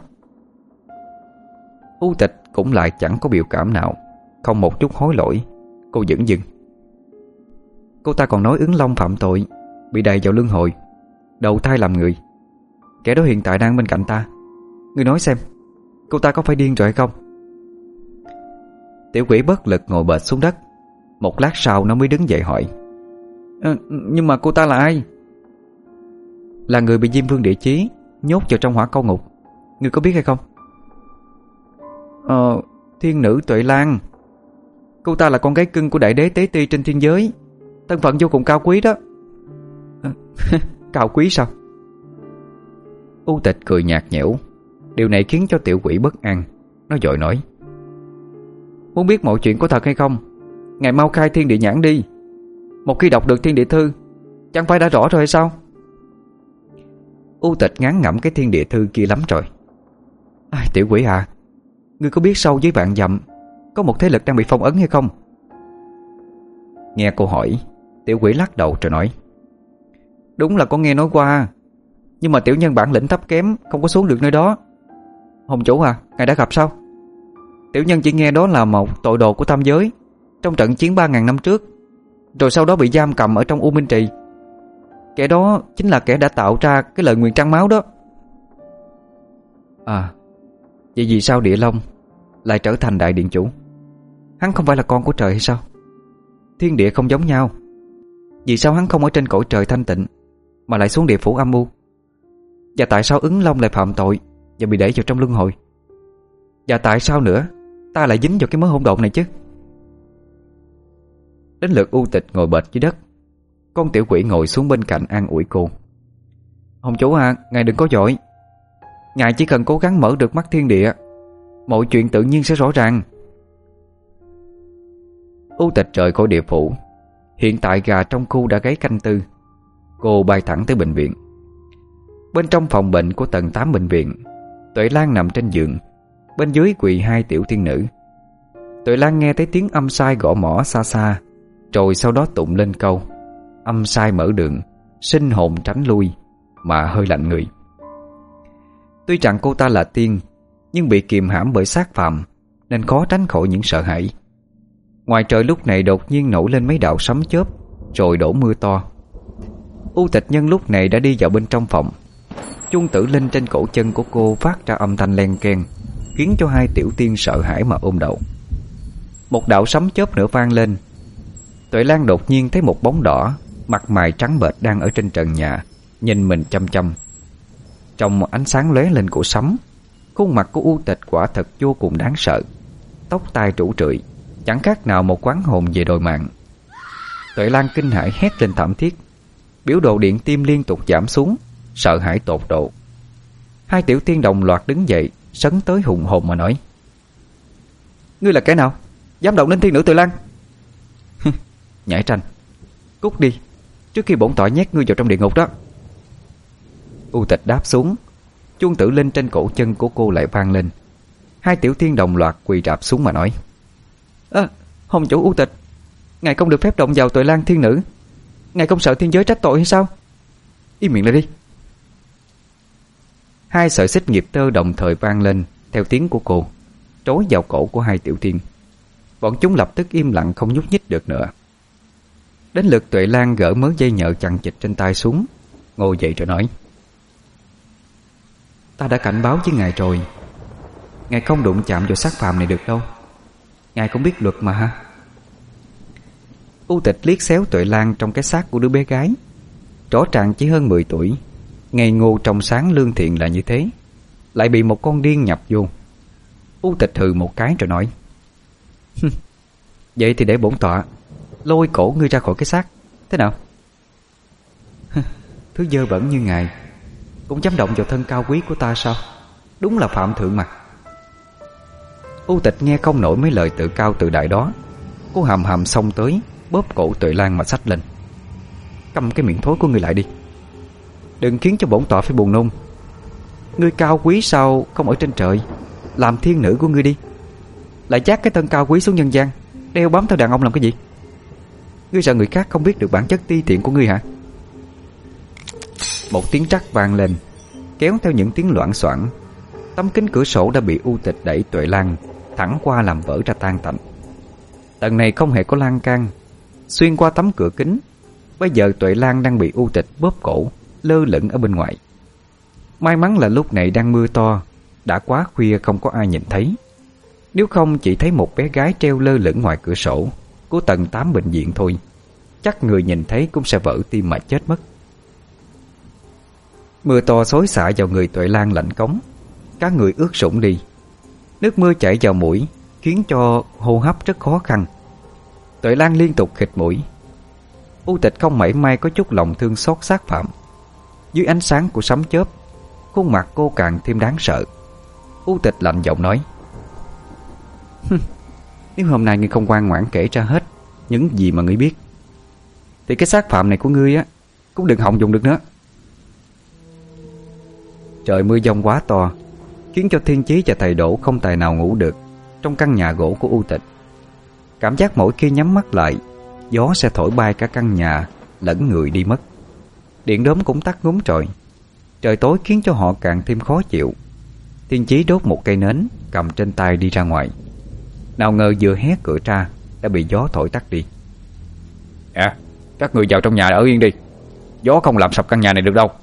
U Tịch cũng lại chẳng có biểu cảm nào, không một chút hối lỗi. Cô dửng dưng. Cô ta còn nói Ứng Long phạm tội, bị đày vào luân hồi, đầu thai làm người. Kẻ đó hiện tại đang bên cạnh ta. Ngươi nói xem, cô ta có phải điên rồi hay không? Tiểu quỷ bất lực ngồi bệt xuống đất. Một lát sau nó mới đứng dậy hỏi: Nhưng mà cô ta là ai? Là người bị Diêm Vương Địa Chí nhốt vào trong hỏa câu ngục. Ngươi có biết hay không? Thiên nữ Tuệ Lan. Cô ta là con gái cưng của đại đế Tế Ti trên thiên giới, thân phận vô cùng cao quý đó. Cao quý sao? U Tịch cười nhạt nhẽo. Điều này khiến cho tiểu quỷ bất an. Nó vội nói: Muốn biết mọi chuyện có thật hay không, ngài mau khai thiên địa nhãn đi. Một khi đọc được thiên địa thư, chẳng phải đã rõ rồi hay sao? U Tịch ngán ngẩm cái thiên địa thư kia lắm rồi. Tiểu quỷ à, ngươi có biết sâu dưới vạn dặm có một thế lực đang bị phong ấn hay không? Nghe cô hỏi, tiểu quỷ lắc đầu rồi nói: Đúng là có nghe nói qua, nhưng mà tiểu nhân bản lĩnh thấp kém, không có xuống được nơi đó. Hồng chủ à, ngài đã gặp sao? Tiểu nhân chỉ nghe đó là một tội đồ của tam giới trong trận chiến 3.000 năm trước, rồi sau đó bị giam cầm ở trong U Minh Trì. Kẻ đó chính là kẻ đã tạo ra cái lời nguyền trăng máu đó. Vậy vì sao Địa Long lại trở thành đại điện chủ? Hắn không phải là con của trời hay sao? Thiên địa không giống nhau. Vì sao hắn không ở trên cõi trời thanh tịnh mà lại xuống địa phủ âm u? Và tại sao Ứng Long lại phạm tội và bị đẩy vào trong luân hồi? Và tại sao nữa ta lại dính vào cái mớ hỗn độn này chứ? Đến lượt U Tịch ngồi bệt dưới đất. Con tiểu quỷ ngồi xuống bên cạnh an ủi cô: Hồng chủ à, ngài đừng có vội. Ngài chỉ cần cố gắng mở được mắt thiên địa, mọi chuyện tự nhiên sẽ rõ ràng. U Tịch rời khỏi địa phủ. Hiện tại gà trong khu đã gáy canh tư. Cô bay thẳng tới bệnh viện. Bên trong phòng bệnh của tầng 8 bệnh viện, Tuệ Lan nằm trên giường, bên dưới quỳ hai tiểu thiên nữ. Tuệ Lan nghe thấy tiếng âm sai gõ mõ xa xa, rồi sau đó tụng lên câu: Âm sai mở đường, sinh hồn tránh lui, mà hơi lạnh người. Tuy rằng cô ta là tiên, nhưng bị kiềm hãm bởi xác phàm, nên khó tránh khỏi những sợ hãi. Ngoài trời lúc này đột nhiên nổi lên mấy đạo sấm chớp, rồi đổ mưa to. U Tịch nhân lúc này đã đi vào bên trong phòng. Chuông tử linh trên cổ chân của cô phát ra âm thanh len keng, khiến cho hai tiểu tiên sợ hãi mà ôm đầu. Một đạo sấm chớp nữa vang lên. Tuệ Lan đột nhiên thấy một bóng đỏ, mặt mày trắng bệch đang ở trên trần nhà, nhìn mình chăm chăm. Trong ánh sáng lóe lên của sấm, Khuôn mặt của U Tịch quả thật vô cùng đáng sợ. Tóc tai rủ rượi, chẳng khác nào một quán hồn về đồi mạng. Tuệ Lan kinh hãi hét lên thảm thiết. Biểu đồ điện tim liên tục giảm xuống, sợ hãi tột độ. Hai tiểu tiên đồng loạt đứng dậy, sấn tới hùng hồn mà nói: "Ngươi là kẻ nào? Dám động đến thiên nữ Tuệ Lan?" "Nhãi tranh, cút đi, trước khi bổn tọa nhét ngươi vào trong địa ngục đó." U Tịch đáp xuống. Chuông tử linh trên cổ chân của cô lại vang lên. Hai tiểu tiên đồng loạt quỳ rạp xuống mà nói: "Hồng chủ U Tịch, ngài không được phép động vào Tuệ Lan thiên nữ. Ngài không sợ thiên giới trách tội hay sao? Im miệng lại đi." Hai sợi xích nghiệp tơ đồng thời vang lên theo tiếng của cô, trói vào cổ của hai tiểu tiên. Bọn chúng lập tức im lặng không nhúc nhích được nữa. Đến lượt Tuệ Lan gỡ mớ dây nhợ chằng chịt trên tay xuống, ngồi dậy rồi nói: "Ta đã cảnh báo với ngài rồi, ngài không đụng chạm vào xác phàm này được đâu. Ngài cũng biết luật mà ha." U Tịch liếc xéo Tuệ Lan trong cái xác của đứa bé gái, rõ ràng chỉ hơn 10 tuổi, ngây ngô trong sáng lương thiện là như thế, lại bị một con điên nhập vô. U Tịch hừ một cái rồi nói: "Vậy thì để bổn tọa lôi cổ ngươi ra khỏi cái xác, thế nào?" "Thứ dơ bẩn như ngài cũng dám động vào thân cao quý của ta sao? Đúng là phạm thượng mặt." U Tịch nghe không nổi mấy lời tự cao tự đại đó. Cô hầm hầm xông tới, bóp cổ Tuệ Lan mà xách lên: "Câm cái miệng thối của ngươi lại đi, đừng khiến cho bổn tọa phải buồn nôn. Ngươi cao quý sao không ở trên trời làm thiên nữ của ngươi đi, lại chát cái thân cao quý xuống nhân gian, đeo bám theo đàn ông làm cái gì? Ngươi sợ người khác không biết được bản chất ti tiện của ngươi hả?" Một tiếng trắc vang lên, kéo theo những tiếng loảng xoảng. Tấm kính cửa sổ đã bị U Tịch đẩy Tuệ Lan thẳng qua làm vỡ ra tan tành. Tầng này không hề có lan can. Xuyên qua tấm cửa kính, bây giờ Tuệ Lan đang bị U Tịch bóp cổ, lơ lửng ở bên ngoài. May mắn là lúc này đang mưa to, đã quá khuya không có ai nhìn thấy. Nếu không chỉ thấy một bé gái treo lơ lửng ngoài cửa sổ của tầng 8 bệnh viện thôi, chắc người nhìn thấy cũng sẽ vỡ tim mà chết mất. Mưa to xối xả vào người Tuệ Lan lạnh cống, cả người ướt sũng đi. Nước mưa chảy vào mũi khiến cho hô hấp rất khó khăn. Tuệ Lan liên tục khịt mũi. U Tịch không mảy may có chút lòng thương xót xác phạm. Dưới ánh sáng của sấm chớp, khuôn mặt cô càng thêm đáng sợ. U Tịch lạnh giọng nói: "Nếu hôm nay ngươi không ngoan ngoãn kể ra hết những gì mà ngươi biết, thì cái xác phạm này của ngươi á cũng đừng hòng dùng được nữa." Trời mưa giông quá to, khiến cho Thiên Chí và thầy Đỗ không tài nào ngủ được trong căn nhà gỗ của U Tịch. Cảm giác mỗi khi nhắm mắt lại, gió sẽ thổi bay cả căn nhà lẫn người đi mất. Điện đóm cũng tắt ngúm trồi. Trời tối khiến cho họ càng thêm khó chịu. Thiên Chí đốt một cây nến cầm trên tay đi ra ngoài. Nào ngờ vừa hé cửa ra đã bị gió thổi tắt đi. Các người vào trong nhà ở yên đi, gió không làm sập căn nhà này được đâu."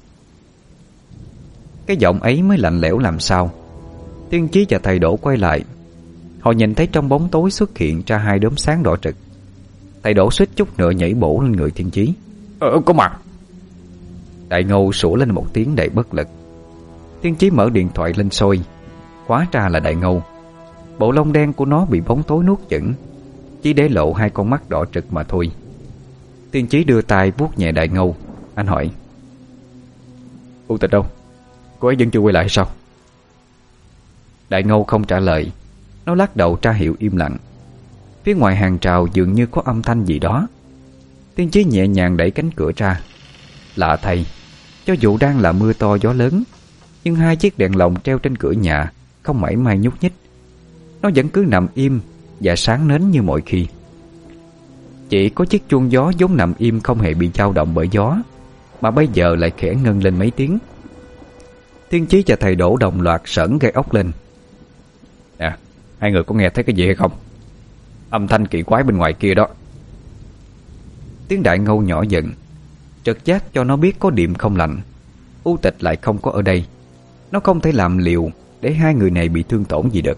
Cái giọng ấy mới lạnh lẽo làm sao. Thiên Chí và thầy Đỗ quay lại. Họ nhìn thấy trong bóng tối xuất hiện ra hai đốm sáng đỏ trực. Thầy Đỗ suýt chút nữa nhảy bổ lên người Thiên Chí. Có mặt." Đại Ngô sủa lên một tiếng đầy bất lực. Thiên Chí mở điện thoại lên soi, hóa ra là Đại Ngô. Bộ lông đen của nó bị bóng tối nuốt chửng, chỉ để lộ hai con mắt đỏ trực mà thôi. Thiên Chí đưa tay vuốt nhẹ Đại Ngô. Anh hỏi: "U Tịch đâu? Cô ấy vẫn chưa quay lại hay sao?" Đại Ngô không trả lời. Nó lắc đầu ra hiệu im lặng. Phía ngoài hàng rào dường như có âm thanh gì đó. Thiên Chí nhẹ nhàng đẩy cánh cửa ra. Lạ thay, cho dù đang là mưa to gió lớn, nhưng hai chiếc đèn lồng treo trên cửa nhà không mảy may nhúc nhích. Nó vẫn cứ nằm im và sáng nến như mọi khi. Chỉ có chiếc chuông gió vốn nằm im không hề bị dao động bởi gió, mà bây giờ lại khẽ ngân lên mấy tiếng. Thiên Chí và thầy Đỗ đồng loạt sởn gai ốc lên. Hai người có nghe thấy cái gì hay không? Âm thanh kỳ quái bên ngoài kia đó." Tiếng Đại Ngô nhỏ giận, trực giác cho nó biết có điểm không lành. U Tịch lại không có ở đây. Nó không thể làm liều để hai người này bị thương tổn gì được.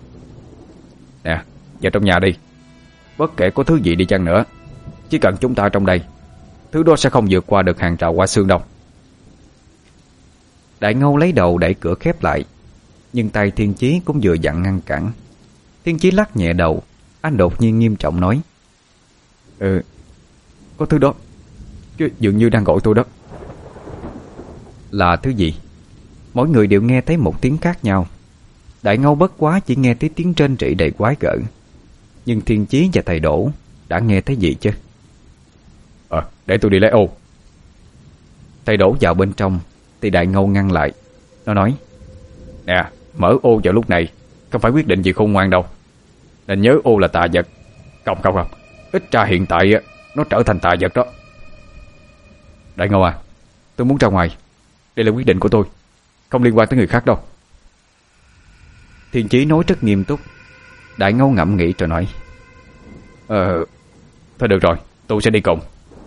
Vào trong nhà đi. Bất kể có thứ gì đi chăng nữa, chỉ cần chúng ta trong đây, thứ đó sẽ không vượt qua được hàng rào hoa xương đâu." Đại Ngô lấy đầu đẩy cửa khép lại. Nhưng tay Thiên Chí cũng vừa dặn ngăn cản. Thiên Chí lắc nhẹ đầu. Anh đột nhiên nghiêm trọng nói: Có thứ đó dường như đang gọi tôi đó. Là thứ gì? Mỗi người đều nghe thấy một tiếng khác nhau. Đại Ngâu bất quá chỉ nghe thấy tiếng rên rỉ đầy quái gở. Nhưng Thiên Chí và thầy Đỗ đã nghe thấy gì chứ? Để tôi đi lấy ô. Thầy Đỗ vào bên trong thì Đại Ngâu ngăn lại. Nó nói: Nè, mở ô vào lúc này không phải quyết định gì khôn ngoan đâu. Nên nhớ ô là tà vật. Không, ít ra hiện tại nó trở thành tà vật đó. Đại Ngâu à, tôi muốn ra ngoài. Đây là quyết định của tôi, không liên quan tới người khác đâu. Thiên Chí nói rất nghiêm túc. Đại Ngâu ngẫm nghĩ rồi nói: Thôi được rồi, tôi sẽ đi cùng.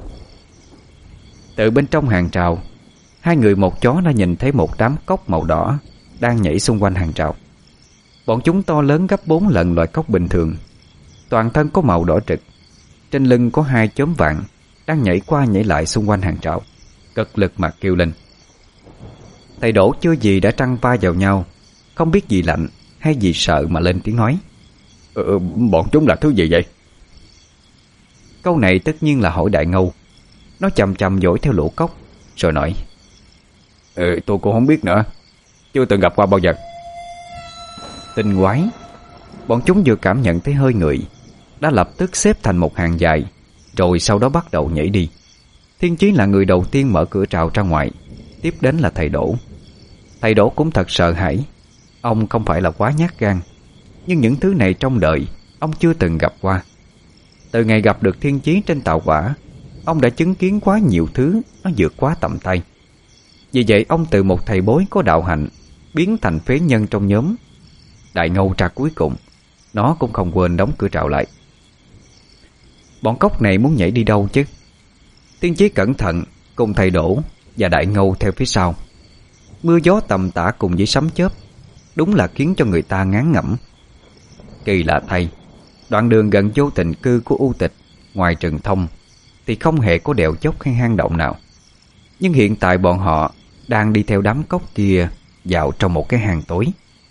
Từ bên trong hàng rào, hai người một chó đã nhìn thấy một đám cóc màu đỏ đang nhảy xung quanh hàng rào. Bọn chúng to lớn gấp 4 lần loại cóc bình thường. Toàn thân có màu đỏ rực. Trên lưng có 2 chóm vàng đang nhảy qua nhảy lại xung quanh hàng rào, cật lực mà kêu lên. Thầy Đỗ chưa gì đã trăng va vào nhau, không biết gì lạnh hay gì sợ mà lên tiếng nói: Bọn chúng là thứ gì vậy? Câu này tất nhiên là hỏi Đại Ngâu. Nó chầm chầm dõi theo lũ cóc rồi nói: Tôi cũng không biết nữa, chưa từng gặp qua bao giờ. Tinh quái, bọn chúng vừa cảm nhận thấy hơi người đã lập tức xếp thành một hàng dài, rồi sau đó bắt đầu nhảy đi. Thiên Chí là người đầu tiên mở cửa rào ra ngoài. Tiếp đến là thầy Đỗ. Thầy Đỗ cũng thật sợ hãi. Ông không phải là quá nhát gan, nhưng những thứ này trong đời ông chưa từng gặp qua. Từ ngày gặp được Thiên Chí trên tàu hỏa, ông đã chứng kiến quá nhiều thứ nó vượt quá tầm tay. Vì vậy ông từ một thầy bói có đạo hạnh biến thành phế nhân trong nhóm. Đại Ngâu ra cuối cùng, nó cũng không quên đóng cửa rào lại. Bọn cóc này muốn nhảy đi đâu chứ? Thiên Chí cẩn thận cùng thầy Đỗ và Đại Ngâu theo phía sau. Mưa gió tầm tã cùng với sấm chớp đúng là khiến cho người ta ngán ngẩm. Kỳ lạ thay, đoạn đường gần vô tình cư của U Tịch ngoài rừng thông thì không hề có đèo dốc hay hang động nào. Nhưng hiện tại bọn họ đang đi theo đám cóc kia vào trong một cái hang tối.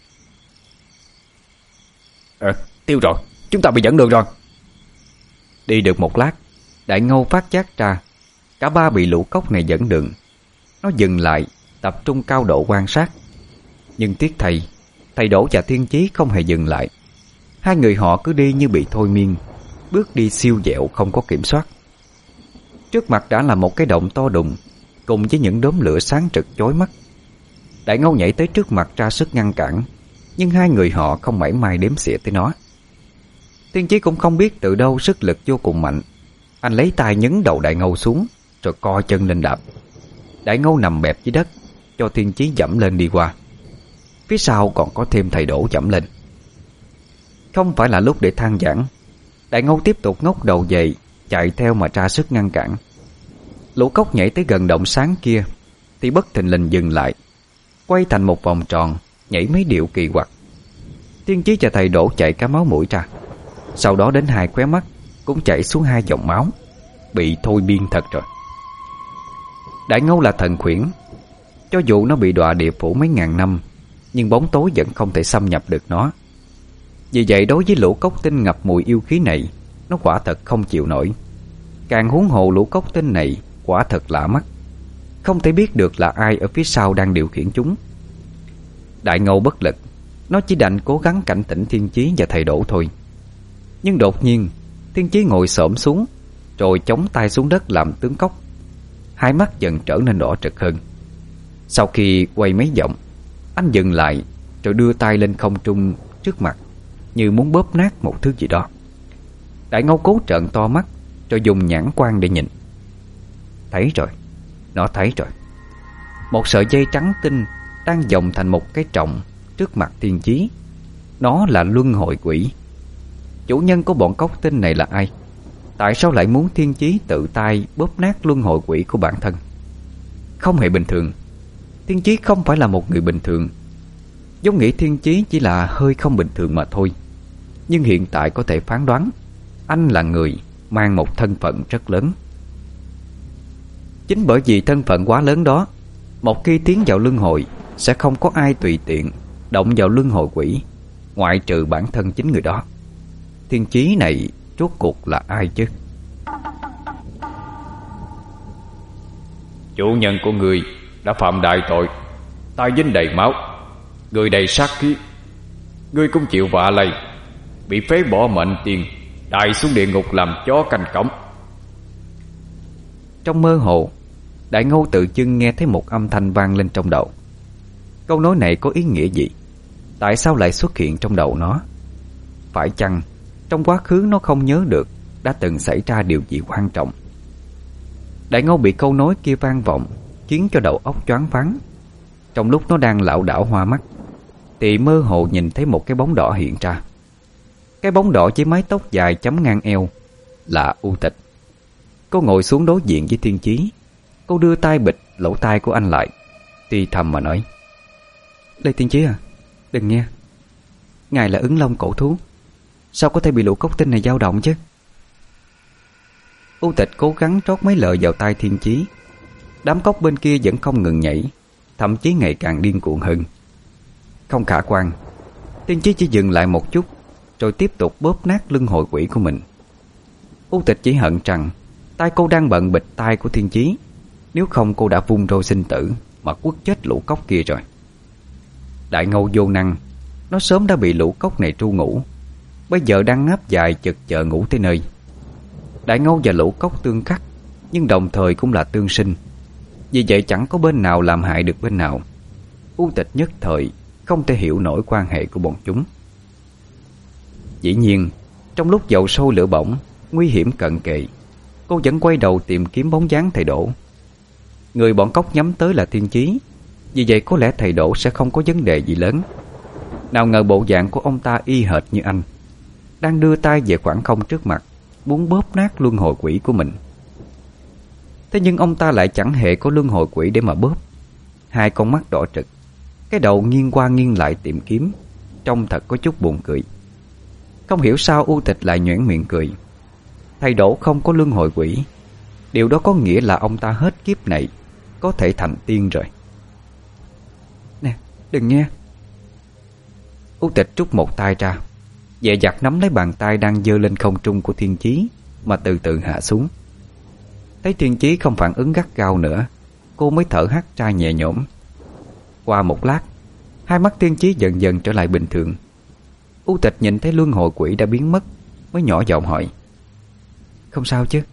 Tiêu rồi, chúng ta bị dẫn đường rồi. Đi được một lát, Đại Ngâu phát giác ra cả ba bị lũ cóc này dẫn đường. Nó dừng lại, tập trung cao độ quan sát. Nhưng tiếc thầy Đỗ và Thiên Chí không hề dừng lại. Hai người họ cứ đi như bị thôi miên, bước đi siêu dẹo không có kiểm soát. Trước mặt đã là một cái động to đùng, cùng với những đốm lửa sáng rực chói mắt. Đại Ngâu nhảy tới trước mặt ra sức ngăn cản, nhưng hai người họ không mảy may đếm xỉa tới nó. Thiên Chí cũng không biết từ đâu sức lực vô cùng mạnh. Anh lấy tay nhấn đầu Đại Ngâu xuống, rồi co chân lên đạp. Đại Ngâu nằm bẹp dưới đất, cho Thiên Chí dẫm lên đi qua. Phía sau còn có thêm thầy Đỗ dẫm lên. Không phải là lúc để than vãn. Đại Ngâu tiếp tục ngóc đầu dậy, chạy theo mà ra sức ngăn cản. Lũ cóc nhảy tới gần động sáng kia thì bất thình lình dừng lại, quay thành một vòng tròn, nhảy mấy điệu kỳ quặc. Thiên Chí và thầy Đỗ chạy cả máu mũi ra. Sau đó đến hai khóe mắt cũng chảy xuống hai dòng máu. Bị thôi miên thật rồi. Đại Ngâu là thần khuyển. Cho dù nó bị đọa địa phủ mấy ngàn năm, nhưng bóng tối vẫn không thể xâm nhập được nó. Vì vậy đối với lũ cóc tinh ngập mùi yêu khí này, nó quả thật không chịu nổi. Càng huống hồ lũ cóc tinh này quả thật lạ mắt, không thể biết được là ai ở phía sau đang điều khiển chúng. Đại Ngâu bất lực, nó chỉ đành cố gắng cảnh tỉnh Thiên Chí và thầy Đỗ thôi. Nhưng đột nhiên Thiên Chí ngồi xổm xuống, rồi chống tay xuống đất làm tướng cóc. Hai mắt dần trở nên đỏ rực hơn. Sau khi quay mấy vòng, anh dừng lại, rồi đưa tay lên không trung trước mặt, như muốn bóp nát một thứ gì đó. Đại Ngâu cố trợn to mắt, rồi dùng nhãn quan để nhìn. Thấy rồi, nó thấy rồi. Một sợi dây trắng tinh đang dòng thành một cái tròng trước mặt Thiên Chí. Nó là luân hồi quỷ. Chủ nhân của bọn cóc tinh này là ai? Tại sao lại muốn Thiên Chí tự tay bóp nát luân hồi quỷ của bản thân? Không hề bình thường. Thiên Chí không phải là một người bình thường. Giống nghĩ Thiên Chí chỉ là hơi không bình thường mà thôi. Nhưng hiện tại có thể phán đoán anh là người mang một thân phận rất lớn. Chính bởi vì thân phận quá lớn đó, một khi tiến vào luân hồi, sẽ không có ai tùy tiện động vào luân hồi quỷ, ngoại trừ bản thân chính người đó. Thiên chí này rốt cuộc là ai chứ? Chủ nhân của người đã phạm đại tội, tay dính đầy máu, người đầy sát khí. Ngươi cũng chịu vạ lây, bị phế bỏ mệnh tiền, đày xuống địa ngục làm chó canh cổng. Trong mơ hồ, Đại Ngô tự chưng nghe thấy một âm thanh vang lên trong đầu. Câu nói này có ý nghĩa gì? Tại sao lại xuất hiện trong đầu nó? Phải chăng trong quá khứ nó không nhớ được đã từng xảy ra điều gì quan trọng? Đại Ngô bị câu nói kia vang vọng khiến cho đầu óc choáng váng. Trong lúc nó đang lảo đảo hoa mắt thì mơ hồ nhìn thấy một cái bóng đỏ hiện ra. Cái bóng đỏ với mái tóc dài chấm ngang eo là U Tịch. Cô ngồi xuống đối diện với Thiên Chí. Cô đưa tay bịt lỗ tai của anh lại, thì thầm mà nói: Lê Thiên Chí à, đừng nghe. Ngài là ứng long cổ thú, sao có thể bị lũ cốc tinh này dao động chứ? U Tịch cố gắng trót mấy lời vào tai Thiên Chí. Đám cốc bên kia vẫn không ngừng nhảy, thậm chí ngày càng điên cuồng hơn. Không khả quan, Thiên Chí chỉ dừng lại một chút, rồi tiếp tục bóp nát lưng hồi quỷ của mình. U Tịch chỉ hận rằng tay cô đang bận bịt tai của Thiên Chí, nếu không cô đã vung roi sinh tử mà quất chết lũ cốc kia rồi. Đại Ngô vô năng, nó sớm đã bị lũ cốc này tru ngủ, bây giờ đang ngáp dài chực chờ ngủ tới nơi. Đại Ngô và lũ cốc tương khắc, nhưng đồng thời cũng là tương sinh. Vì vậy chẳng có bên nào làm hại được bên nào. U Tịch nhất thời không thể hiểu nổi quan hệ của bọn chúng. Dĩ nhiên, trong lúc dầu sôi lửa bỏng, nguy hiểm cận kề, cô vẫn quay đầu tìm kiếm bóng dáng thầy Đỗ. Người bọn cốc nhắm tới là Thiên Chí, vì vậy có lẽ thầy Đỗ sẽ không có vấn đề gì lớn. Nào ngờ bộ dạng của ông ta y hệt như anh, đang đưa tay về khoảng không trước mặt, muốn bóp nát luân hồi quỷ của mình. Thế nhưng ông ta lại chẳng hề có luân hồi quỷ để mà bóp. Hai con mắt đỏ trực, cái đầu nghiêng qua nghiêng lại tìm kiếm, trông thật có chút buồn cười. Không hiểu sao U Tịch lại nhoẻn miệng cười. Thầy Đỗ không có luân hồi quỷ, điều đó có nghĩa là ông ta hết kiếp này có thể thành tiên rồi. Nè, đừng nghe. U Tịch trút một tay ra, dè dặt nắm lấy bàn tay đang giơ lên không trung của Thiên Chí mà từ từ hạ xuống. Thấy Thiên Chí không phản ứng gắt gao nữa, cô mới thở hắt ra nhẹ nhõm. Qua một lát, hai mắt Thiên Chí dần dần trở lại bình thường. U Tịch nhìn thấy luân hồi quỷ đã biến mất, mới nhỏ giọng hỏi: Không sao chứ?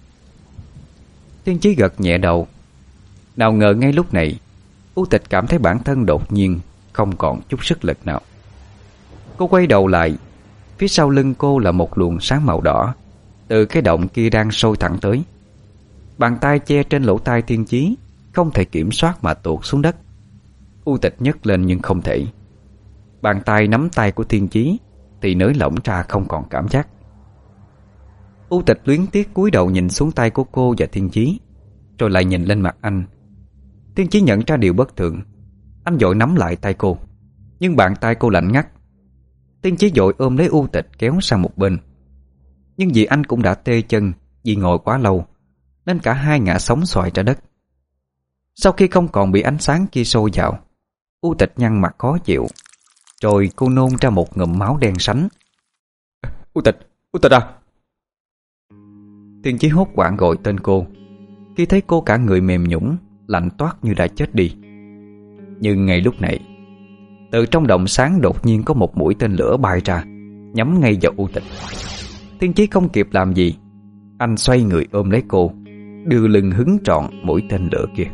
Thiên Chí gật nhẹ đầu. Nào ngờ ngay lúc này, U Tịch cảm thấy bản thân đột nhiên không còn chút sức lực nào. Cô quay đầu lại, phía sau lưng cô là một luồng sáng màu đỏ từ cái động kia đang sôi thẳng tới. Bàn tay che trên lỗ tai Thiên Chí không thể kiểm soát mà tuột xuống đất. U Tịch nhấc lên nhưng không thể. Bàn tay nắm tay của Thiên Chí thì nới lỏng ra không còn cảm giác. U Tịch luyến tiếc cúi đầu nhìn xuống tay của cô và Thiên Chí, rồi lại nhìn lên mặt anh. Thiên Chí nhận ra điều bất thường, anh vội nắm lại tay cô, nhưng bàn tay cô lạnh ngắt. Thiên Chí vội ôm lấy U Tịch kéo sang một bên. Nhưng vì anh cũng đã tê chân vì ngồi quá lâu, nên cả hai ngã sóng xoài ra đất. Sau khi không còn bị ánh sáng kia xô vào, U Tịch nhăn mặt khó chịu, rồi cô nôn ra một ngụm máu đen sánh. U Tịch à! Thiên Chí hốt hoảng gọi tên cô, khi thấy cô cả người mềm nhũn, lạnh toát như đã chết đi. Nhưng ngay lúc này, từ trong động sáng đột nhiên có một mũi tên lửa bay ra, nhắm ngay vào U Tịch. Thiên Chí không kịp làm gì, anh xoay người ôm lấy cô, đưa lưng hứng trọn mũi tên lửa kia.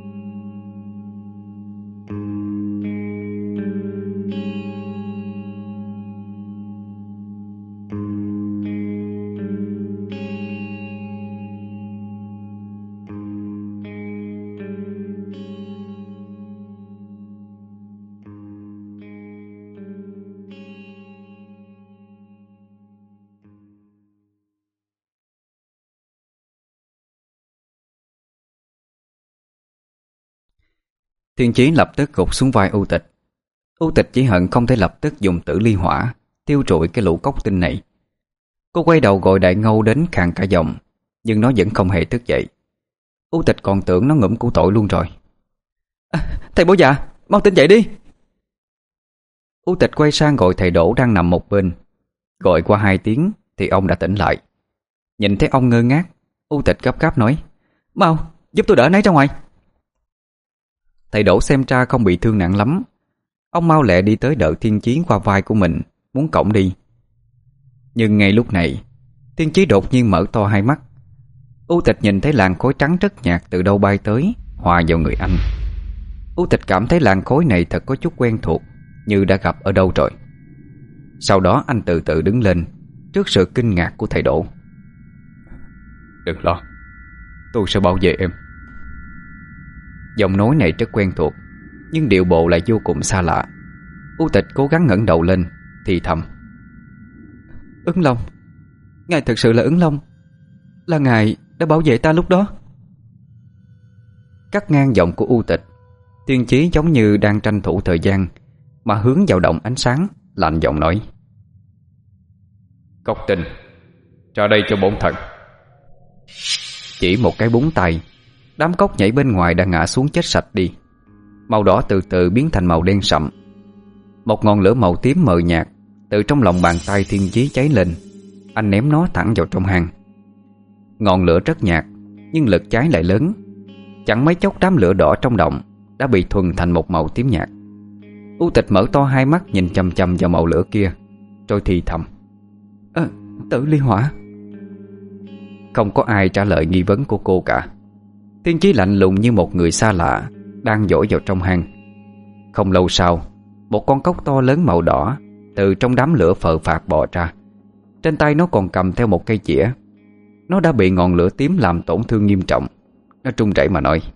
Thiên Chí lập tức gục xuống vai U Tịch. U Tịch chỉ hận không thể lập tức dùng tử ly hỏa thiêu trụi cái lũ cốc tinh này. Cô quay đầu gọi Đại Ngô đến khàn cả giọng, nhưng nó vẫn không hề thức dậy. U Tịch còn tưởng nó ngủm củ tội luôn rồi. Thầy bố già, mau tỉnh dậy đi! U Tịch quay sang gọi thầy Đỗ đang nằm một bên. Gọi qua 2 tiếng thì ông đã tỉnh lại. Nhìn thấy ông ngơ ngác, U Tịch gấp gáp nói: "Mau, giúp tôi đỡ anh ấy ra ngoài." Thầy Đỗ xem ra không bị thương nặng lắm. Ông mau lẹ đi tới đỡ Thiên Chí qua vai của mình, muốn cõng đi. Nhưng ngay lúc này, Thiên Chí đột nhiên mở to hai mắt. U Tịch nhìn thấy làn khói trắng rất nhạt từ đâu bay tới, hòa vào người anh. U Tịch cảm thấy làn khói này thật có chút quen thuộc, như đã gặp ở đâu rồi. Sau đó anh từ từ đứng lên trước sự kinh ngạc của thầy Đỗ. "Đừng lo, tôi sẽ bảo vệ em." Giọng nói này rất quen thuộc, nhưng điệu bộ lại vô cùng xa lạ. U Tịch cố gắng ngẩng đầu lên, thì thầm: "Ứng Long, ngài thực sự là Ứng Long, là ngài đã bảo vệ ta lúc đó." Cắt ngang giọng của U Tịch, Thiên Chí giống như đang tranh thủ thời gian mà hướng vào động ánh sáng, lạnh giọng nói: "Cốc Tinh, ra đây cho bổn thần." Chỉ một cái búng tay, đám cốc nhảy bên ngoài đã ngã xuống chết sạch đi. Màu đỏ từ từ biến thành màu đen sậm. Một ngọn lửa màu tím mờ nhạt từ trong lòng bàn tay Thiên Chí cháy lên. Anh ném nó thẳng vào trong hang. Ngọn lửa rất nhạt, nhưng lực cháy lại lớn. Chẳng mấy chốc đám lửa đỏ trong động đã bị thuần thành một màu tím nhạt. U Tịch mở to hai mắt nhìn chằm chằm vào màu lửa kia, rồi thì thầm: "Tử ly hỏa." Không có ai trả lời nghi vấn của cô cả. Thiên Chí lạnh lùng như một người xa lạ đang dỗi vào trong hang. Không lâu sau, một con cóc to lớn màu đỏ từ trong đám lửa phờ phạc bò ra. Trên tay nó còn cầm theo một cây chĩa. Nó đã bị ngọn lửa tím làm tổn thương nghiêm trọng. Nó run rẩy mà nói: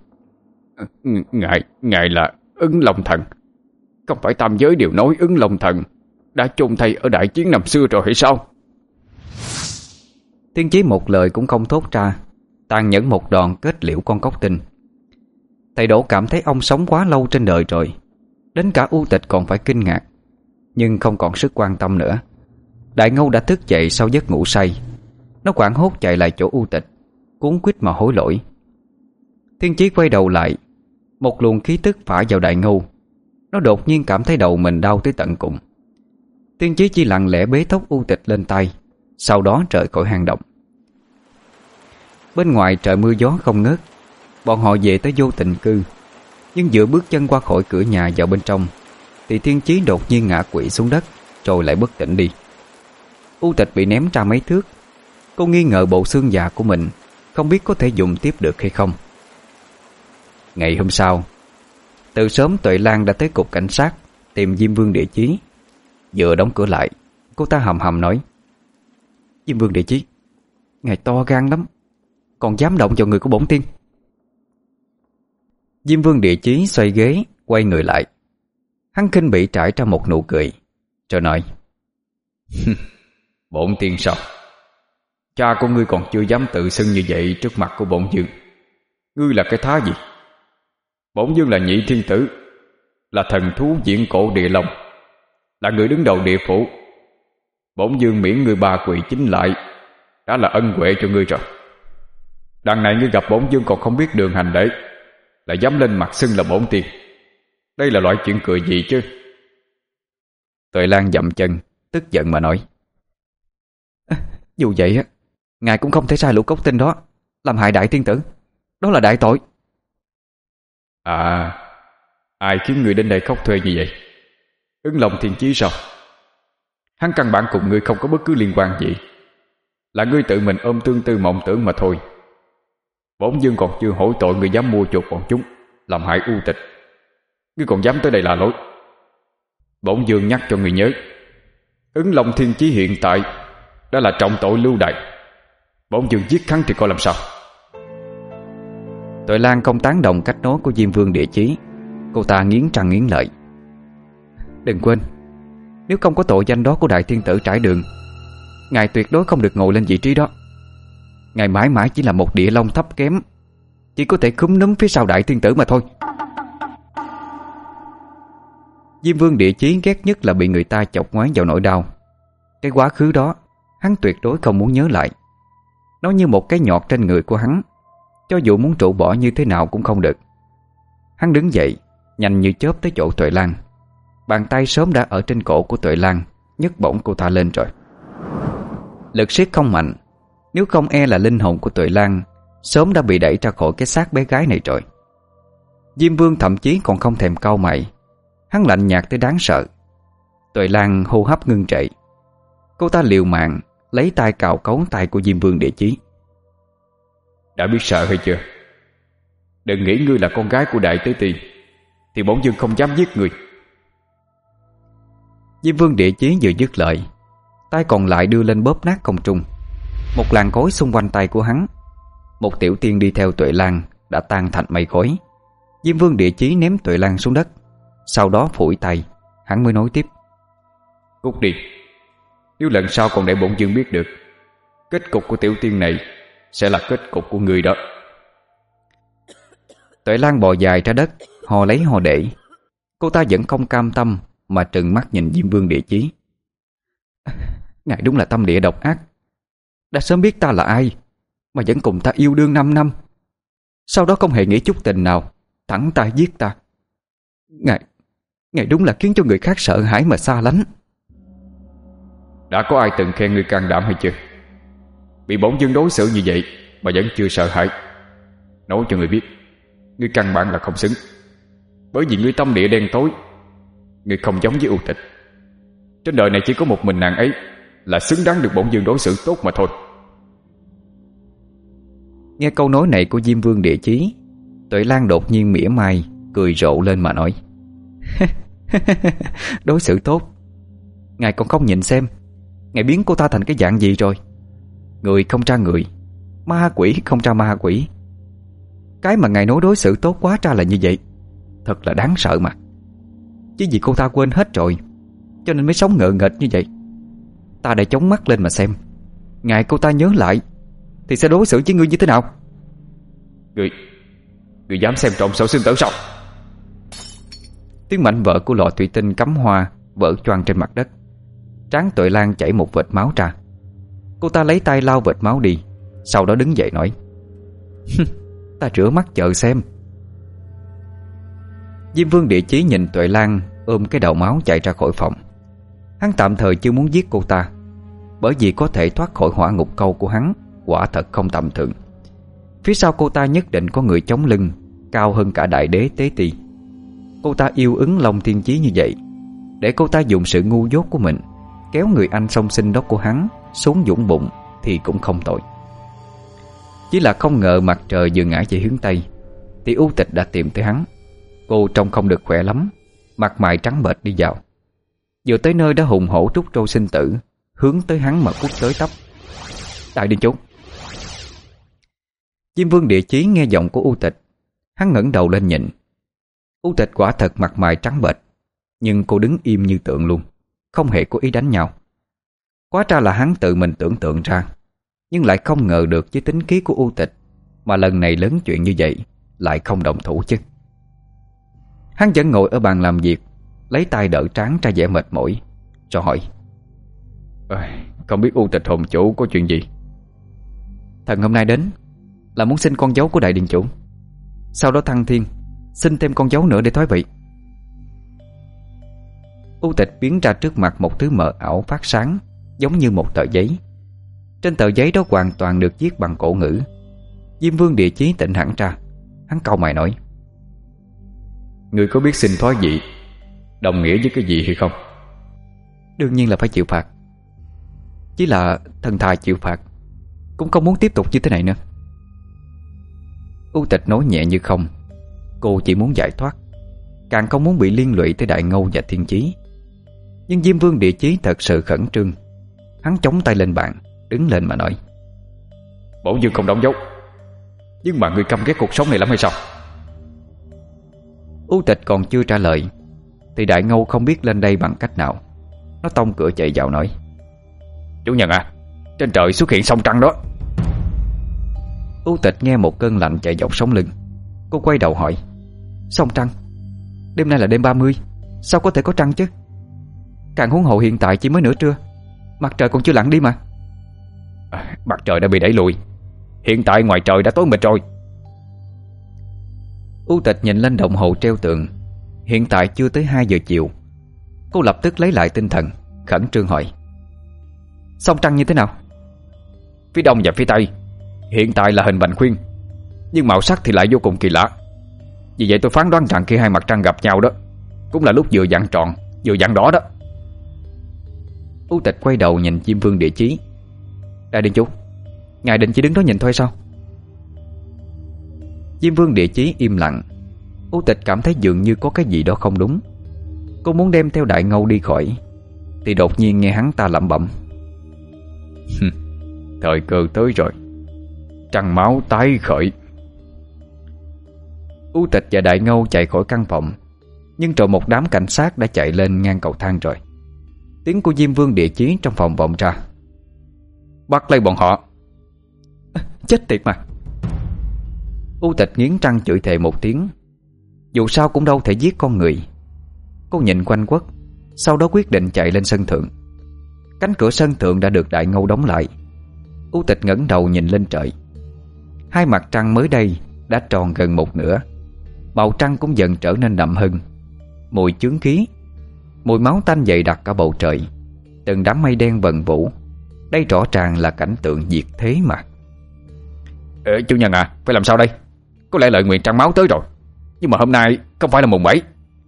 Ngài là Ứng Long Thần. Không phải tam giới đều nói Ứng Long Thần đã chôn thây ở đại chiến năm xưa rồi hay sao?" Thiên Chí một lời cũng không thốt ra, tàn nhẫn một đòn kết liễu con cóc tinh. Thầy Đỗ cảm thấy ông sống quá lâu trên đời rồi, đến cả U Tịch còn phải kinh ngạc, nhưng không còn sức quan tâm nữa. Đại Ngâu đã thức dậy sau giấc ngủ say. Nó hoảng hốt chạy lại chỗ U Tịch, cuống quýt mà hối lỗi. Thiên Chí quay đầu lại, một luồng khí tức phả vào Đại Ngâu. Nó đột nhiên cảm thấy đầu mình đau tới tận cùng. Thiên Chí chỉ lặng lẽ bế thốc U Tịch lên tay, sau đó rời khỏi hang động. Bên ngoài trời mưa gió không ngớt. Bọn họ về tới Vô Tình Cư. Nhưng vừa bước chân qua khỏi cửa nhà vào bên trong thì Thiên Chí đột nhiên ngã quỵ xuống đất, rồi lại bất tỉnh đi. U Tịch bị ném ra mấy thước. Cô nghi ngờ bộ xương già của mình không biết có thể dùng tiếp được hay không. Ngày hôm sau, từ sớm Tuệ Lan đã tới cục cảnh sát tìm Diêm Vương Địa Chí. Vừa đóng cửa lại, cô ta hầm hầm nói: "Diêm Vương Địa Chí, ngài to gan lắm, còn dám động vào người của bổn tiên." Diêm Vương Địa Chí xoay ghế, quay người lại. Hắn khinh bỉ trải ra một nụ cười, rồi nói: "Bổn tiên sao? Cha của ngươi còn chưa dám tự xưng như vậy trước mặt của bổn vương. Ngươi là cái thá gì? Bổn vương là Nhị Thiên Tử, là thần thú viễn cổ địa long, là người đứng đầu địa phủ. Bổn vương miễn ngươi ba quỳ chính lại đã là ân huệ cho ngươi rồi. Đằng này ngươi gặp bổn vương còn không biết đường hành lễ, lại dám lên mặt xưng là bổn tiên. Đây là loại chuyện cười gì chứ?" Tuệ Lan dậm chân, tức giận mà nói: "Dù vậy á, ngài cũng không thể sai lũ cốc tinh đó, làm hại đại tiên tử. Đó là đại tội." "À, ai khiến ngươi đến đây khóc thuê như vậy? Ứng Long Thiên Chí sao? Hắn căn bản cùng ngươi không có bất cứ liên quan gì, là ngươi tự mình ôm tương tư mộng tưởng mà thôi. Bổn vương còn chưa hối tội ngươi dám mua chuộc bọn chúng, làm hại U Tịch. Ngươi còn dám tới đây là lối. Bổn vương nhắc cho ngươi nhớ, Ứng Long Thiên Chí hiện tại đã là trọng tội lưu đày. Bổn vương giết hắn thì coi làm sao." Tuệ Lan không tán đồng cách nói của Diêm Vương Địa Chí. Cô ta nghiến răng nghiến lợi: "Đừng quên, nếu không có tội danh đó của đại tiên tử trải đường, ngài tuyệt đối không được ngồi lên vị trí đó. Ngài mãi mãi chỉ là một địa long thấp kém, chỉ có thể khúm núm phía sau đại tiên tử mà thôi." Diêm Vương Địa Chí ghét nhất là bị người ta chọc ngoáy vào nỗi đau. Cái quá khứ đó hắn tuyệt đối không muốn nhớ lại. Nó như một cái nhọt trên người của hắn, cho dù muốn trụ bỏ như thế nào cũng không được. Hắn đứng dậy, nhanh như chớp tới chỗ Tuệ Lan. Bàn tay sớm đã ở trên cổ của Tuệ Lan, nhấc bổng cô ta lên rồi. Lực siết không mạnh, nếu không e là linh hồn của Tuệ Lan sớm đã bị đẩy ra khỏi cái xác bé gái này rồi. Diêm Vương thậm chí còn không thèm cau mày. Hắn lạnh nhạt tới đáng sợ. Tuệ Lan hô hấp ngưng trệ. Cô ta liều mạng lấy tay cào cấu tay của Diêm Vương Địa Chí. Đã biết sợ hay chưa? Đừng nghĩ ngươi là con gái của Đại Tế Ti thì bổn vương không dám giết ngươi. Diêm Vương Địa Chí vừa dứt lời, tay còn lại đưa lên bóp nát không trung. Một làn khói xung quanh tay của hắn. Một tiểu tiên đi theo Tuệ Lan đã tan thành mây khói. Diêm Vương Địa Chí ném Tuệ Lan xuống đất, sau đó phủi tay. Hắn mới nói tiếp: Cút đi. Nếu lần sau còn để bổn vương biết được, kết cục của tiểu tiên này sẽ là kết cục của người đó. Tuệ Lan bò dài ra đất, hò lấy hò để. Cô ta vẫn không cam tâm mà trừng mắt nhìn Diêm Vương Địa Chí. Ngài đúng là tâm địa độc ác. Đã sớm biết ta là ai mà vẫn cùng ta yêu đương 5 năm, sau đó không hề nghĩ chút tình nào, thẳng tay giết ta. Ngài đúng là khiến cho người khác sợ hãi mà xa lánh. Đã có ai từng khen ngươi can đảm hay chưa? Bị bổn vương đối xử như vậy mà vẫn chưa sợ hãi. Nói cho người biết, ngươi căn bản là không xứng. Bởi vì ngươi tâm địa đen tối. Ngươi không giống với U Tịch. Trên đời này chỉ có một mình nàng ấy là xứng đáng được bổn vương đối xử tốt mà thôi. Nghe câu nói này của Diêm Vương Địa Chí, Tuệ Lan đột nhiên mỉa mai, cười rộ lên mà nói: Đối xử tốt? Ngài còn không nhìn xem ngài biến cô ta thành cái dạng gì rồi. Người không ra người, ma quỷ không ra ma quỷ. Cái mà ngài nói đối xử tốt quá ra là như vậy. Thật là đáng sợ mà. Chứ vì cô ta quên hết rồi, cho nên mới sống ngờ nghệch như vậy. Ta đã chống mắt lên mà xem, ngài cô ta nhớ lại thì sẽ đối xử với ngươi như thế nào. Ngươi dám xem trộm sổ sinh tử sao? Tiếng mảnh vỡ của lọ thủy tinh cắm hoa vỡ choang trên mặt đất. Trán Tuệ Lan chảy một vệt máu ra. Cô ta lấy tay lau vệt máu đi, sau đó đứng dậy nói: Ta rửa mắt chờ xem. Diêm Vương Địa Chí nhìn Tuệ Lan ôm cái đầu máu chạy ra khỏi phòng. Hắn tạm thời chưa muốn giết cô ta, bởi vì có thể thoát khỏi hỏa ngục câu của hắn quả thật không tầm thường. Phía sau cô ta nhất định có người chống lưng cao hơn cả Đại Đế Tế Ti. Cô ta yêu ứng Long Thiên Chí như vậy, để cô ta dùng sự ngu dốt của mình kéo người anh song sinh đó của hắn xuống vũng bụng thì cũng không tội. Chỉ là không ngờ mặt trời vừa ngã về hướng Tây thì U Tịch đã tìm tới hắn. Cô trông không được khỏe lắm, mặt mày trắng bệch đi vào. Vừa tới nơi đã hùng hổ trút trâu sinh tử, hướng tới hắn mà cút tới tấp. Đại đi chú. Diêm Vương Địa Chí nghe giọng của U Tịch, hắn ngẩng đầu lên nhìn. U Tịch quả thật mặt mày trắng bệch, nhưng cô đứng im như tượng luôn, không hề có ý đánh nhau. Quá ra là hắn tự mình tưởng tượng ra, nhưng lại không ngờ được với tính khí của U Tịch mà lần này lớn chuyện như vậy lại không động thủ chứ. Hắn vẫn ngồi ở bàn làm việc, lấy tay đỡ trán ra vẻ mệt mỏi, rồi hỏi: Không biết U Tịch hồn chủ có chuyện gì? Thần hôm nay đến là muốn xin con dấu của Đại Điện Chủ, sau đó thăng thiên xin thêm con dấu nữa để thoái vị. U Tịch biến ra trước mặt một thứ mờ ảo phát sáng, giống như một tờ giấy. Trên tờ giấy đó hoàn toàn được viết bằng cổ ngữ. Diêm Vương Địa Chí tỉnh hẳn ra. Hắn cau mày nói: Ngươi có biết xin thoái vị đồng nghĩa với cái gì hay không? Đương nhiên là phải chịu phạt. Chỉ là thần thà chịu phạt, cũng không muốn tiếp tục như thế này nữa. U Tịch nói nhẹ như không. Cô chỉ muốn giải thoát, càng không muốn bị liên lụy tới Đại Ngâu và Thiên Chí. Nhưng Diêm Vương Địa Chí thật sự khẩn trương. Hắn chống tay lên bàn, đứng lên mà nói: Bổn vương không đóng dấu, nhưng mà ngươi căm ghét cuộc sống này lắm hay sao? U Tịch còn chưa trả lời thì Đại Ngâu không biết lên đây bằng cách nào. Nó tông cửa chạy vào nói: Chủ nhân à, trên trời xuất hiện sông trăng đó. U Tịch nghe một cơn lạnh chạy dọc sống lưng. Cô quay đầu hỏi: Sông trăng? Đêm nay là đêm 30, sao có thể có trăng chứ? Càng huống hồ hiện tại chỉ mới nửa trưa, mặt trời còn chưa lặn đi mà. Mặt trời đã bị đẩy lùi, hiện tại ngoài trời đã tối mịt rồi. U Tịch nhìn lên đồng hồ treo tường. Hiện tại chưa tới 2 giờ chiều. Cô lập tức lấy lại tinh thần, khẩn trương hỏi: song trăng như thế nào? Phía đông và phía tây hiện tại là hình vành khuyên, nhưng màu sắc thì lại vô cùng kỳ lạ. Vì vậy tôi phán đoán rằng khi hai mặt trăng gặp nhau đó cũng là lúc vừa vặn tròn vừa vặn đỏ đó. U Tịch quay đầu nhìn Diêm Vương Địa Chí: đại điện chủ, ngài định chỉ đứng đó nhìn thôi sao? Diêm Vương Địa Chí im lặng. U Tịch cảm thấy dường như có cái gì đó không đúng. Cô muốn đem theo Đại Ngâu đi khỏi, thì đột nhiên nghe hắn ta lẩm bẩm: thời cơ tới rồi, trăng máu tái khởi. U Tịch và Đại Ngâu chạy khỏi căn phòng, nhưng rồi một đám cảnh sát đã chạy lên ngang cầu thang rồi. Tiếng của Diêm Vương Địa Chí trong phòng vọng ra: bắt lấy bọn họ. Chết tiệt mà. U Tịch nghiến răng chửi thề một tiếng. Dù sao cũng đâu thể giết con người. Cô nhìn quanh quất, sau đó quyết định chạy lên sân thượng. Cánh cửa sân thượng đã được Đại Ngâu đóng lại. U Tịch ngẩng đầu nhìn lên trời. Hai mặt trăng mới đây đã tròn gần một nửa. Màu trăng cũng dần trở nên đậm hơn. Mùi chướng khí, mùi máu tanh dày đặc cả bầu trời. Từng đám mây đen vần vũ. Đây rõ ràng là cảnh tượng diệt thế mà. Chủ nhân à, phải làm sao đây? Có lẽ lời nguyền trăng máu tới rồi, nhưng mà hôm nay không phải là mùng 7.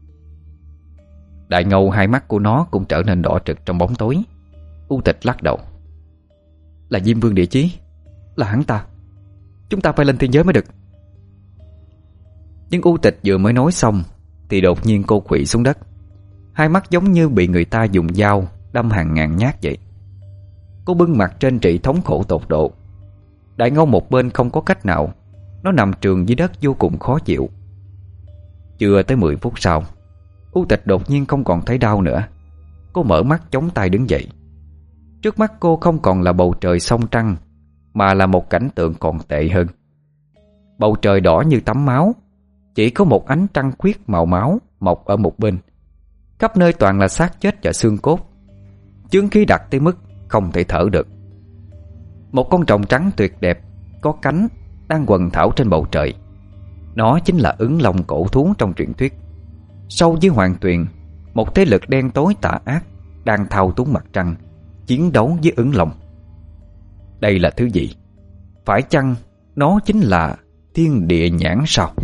Đại Ngâu hai mắt của nó cũng trở nên đỏ trực trong bóng tối. U Tịch lắc đầu: là Diêm Vương Địa Chí, là hắn ta. Chúng ta phải lên thiên giới mới được. Nhưng U Tịch vừa mới nói xong thì đột nhiên cô quỵ xuống đất. Hai mắt giống như bị người ta dùng dao đâm hàng ngàn nhát vậy. Cô bưng mặt trên trị thống khổ tột độ. Đại Ngâu một bên không có cách nào. Nó nằm trường dưới đất vô cùng khó chịu. Chưa tới 10 phút sau, U Tịch đột nhiên không còn thấy đau nữa. Cô mở mắt chống tay đứng dậy. Trước mắt cô không còn là bầu trời song trăng, mà là một cảnh tượng còn tệ hơn. Bầu trời đỏ như tấm máu, chỉ có một ánh trăng khuyết màu máu mọc ở một bên. Khắp nơi toàn là xác chết và xương cốt. Chướng khí đặc tới mức không thể thở được. Một con rồng trắng tuyệt đẹp, có cánh, đang quần thảo trên bầu trời. Nó chính là Ứng Long cổ thú trong truyền thuyết. Sâu dưới hoàng tuyền, một thế lực đen tối tà ác đang thao túng mặt trăng, chiến đấu với Ứng Long. Đây là thứ gì? Phải chăng nó chính là thiên địa nhãn sao?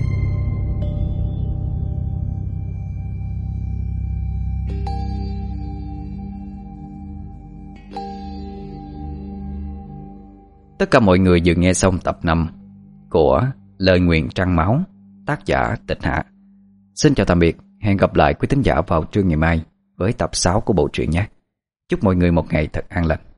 Tất cả mọi người vừa nghe xong tập 5 của Lời Nguyền Trăng Máu, tác giả Tịch Hạ. Xin chào tạm biệt, hẹn gặp lại quý thính giả vào trưa ngày mai với tập 6 của bộ truyện nhé. Chúc mọi người một ngày thật an lành.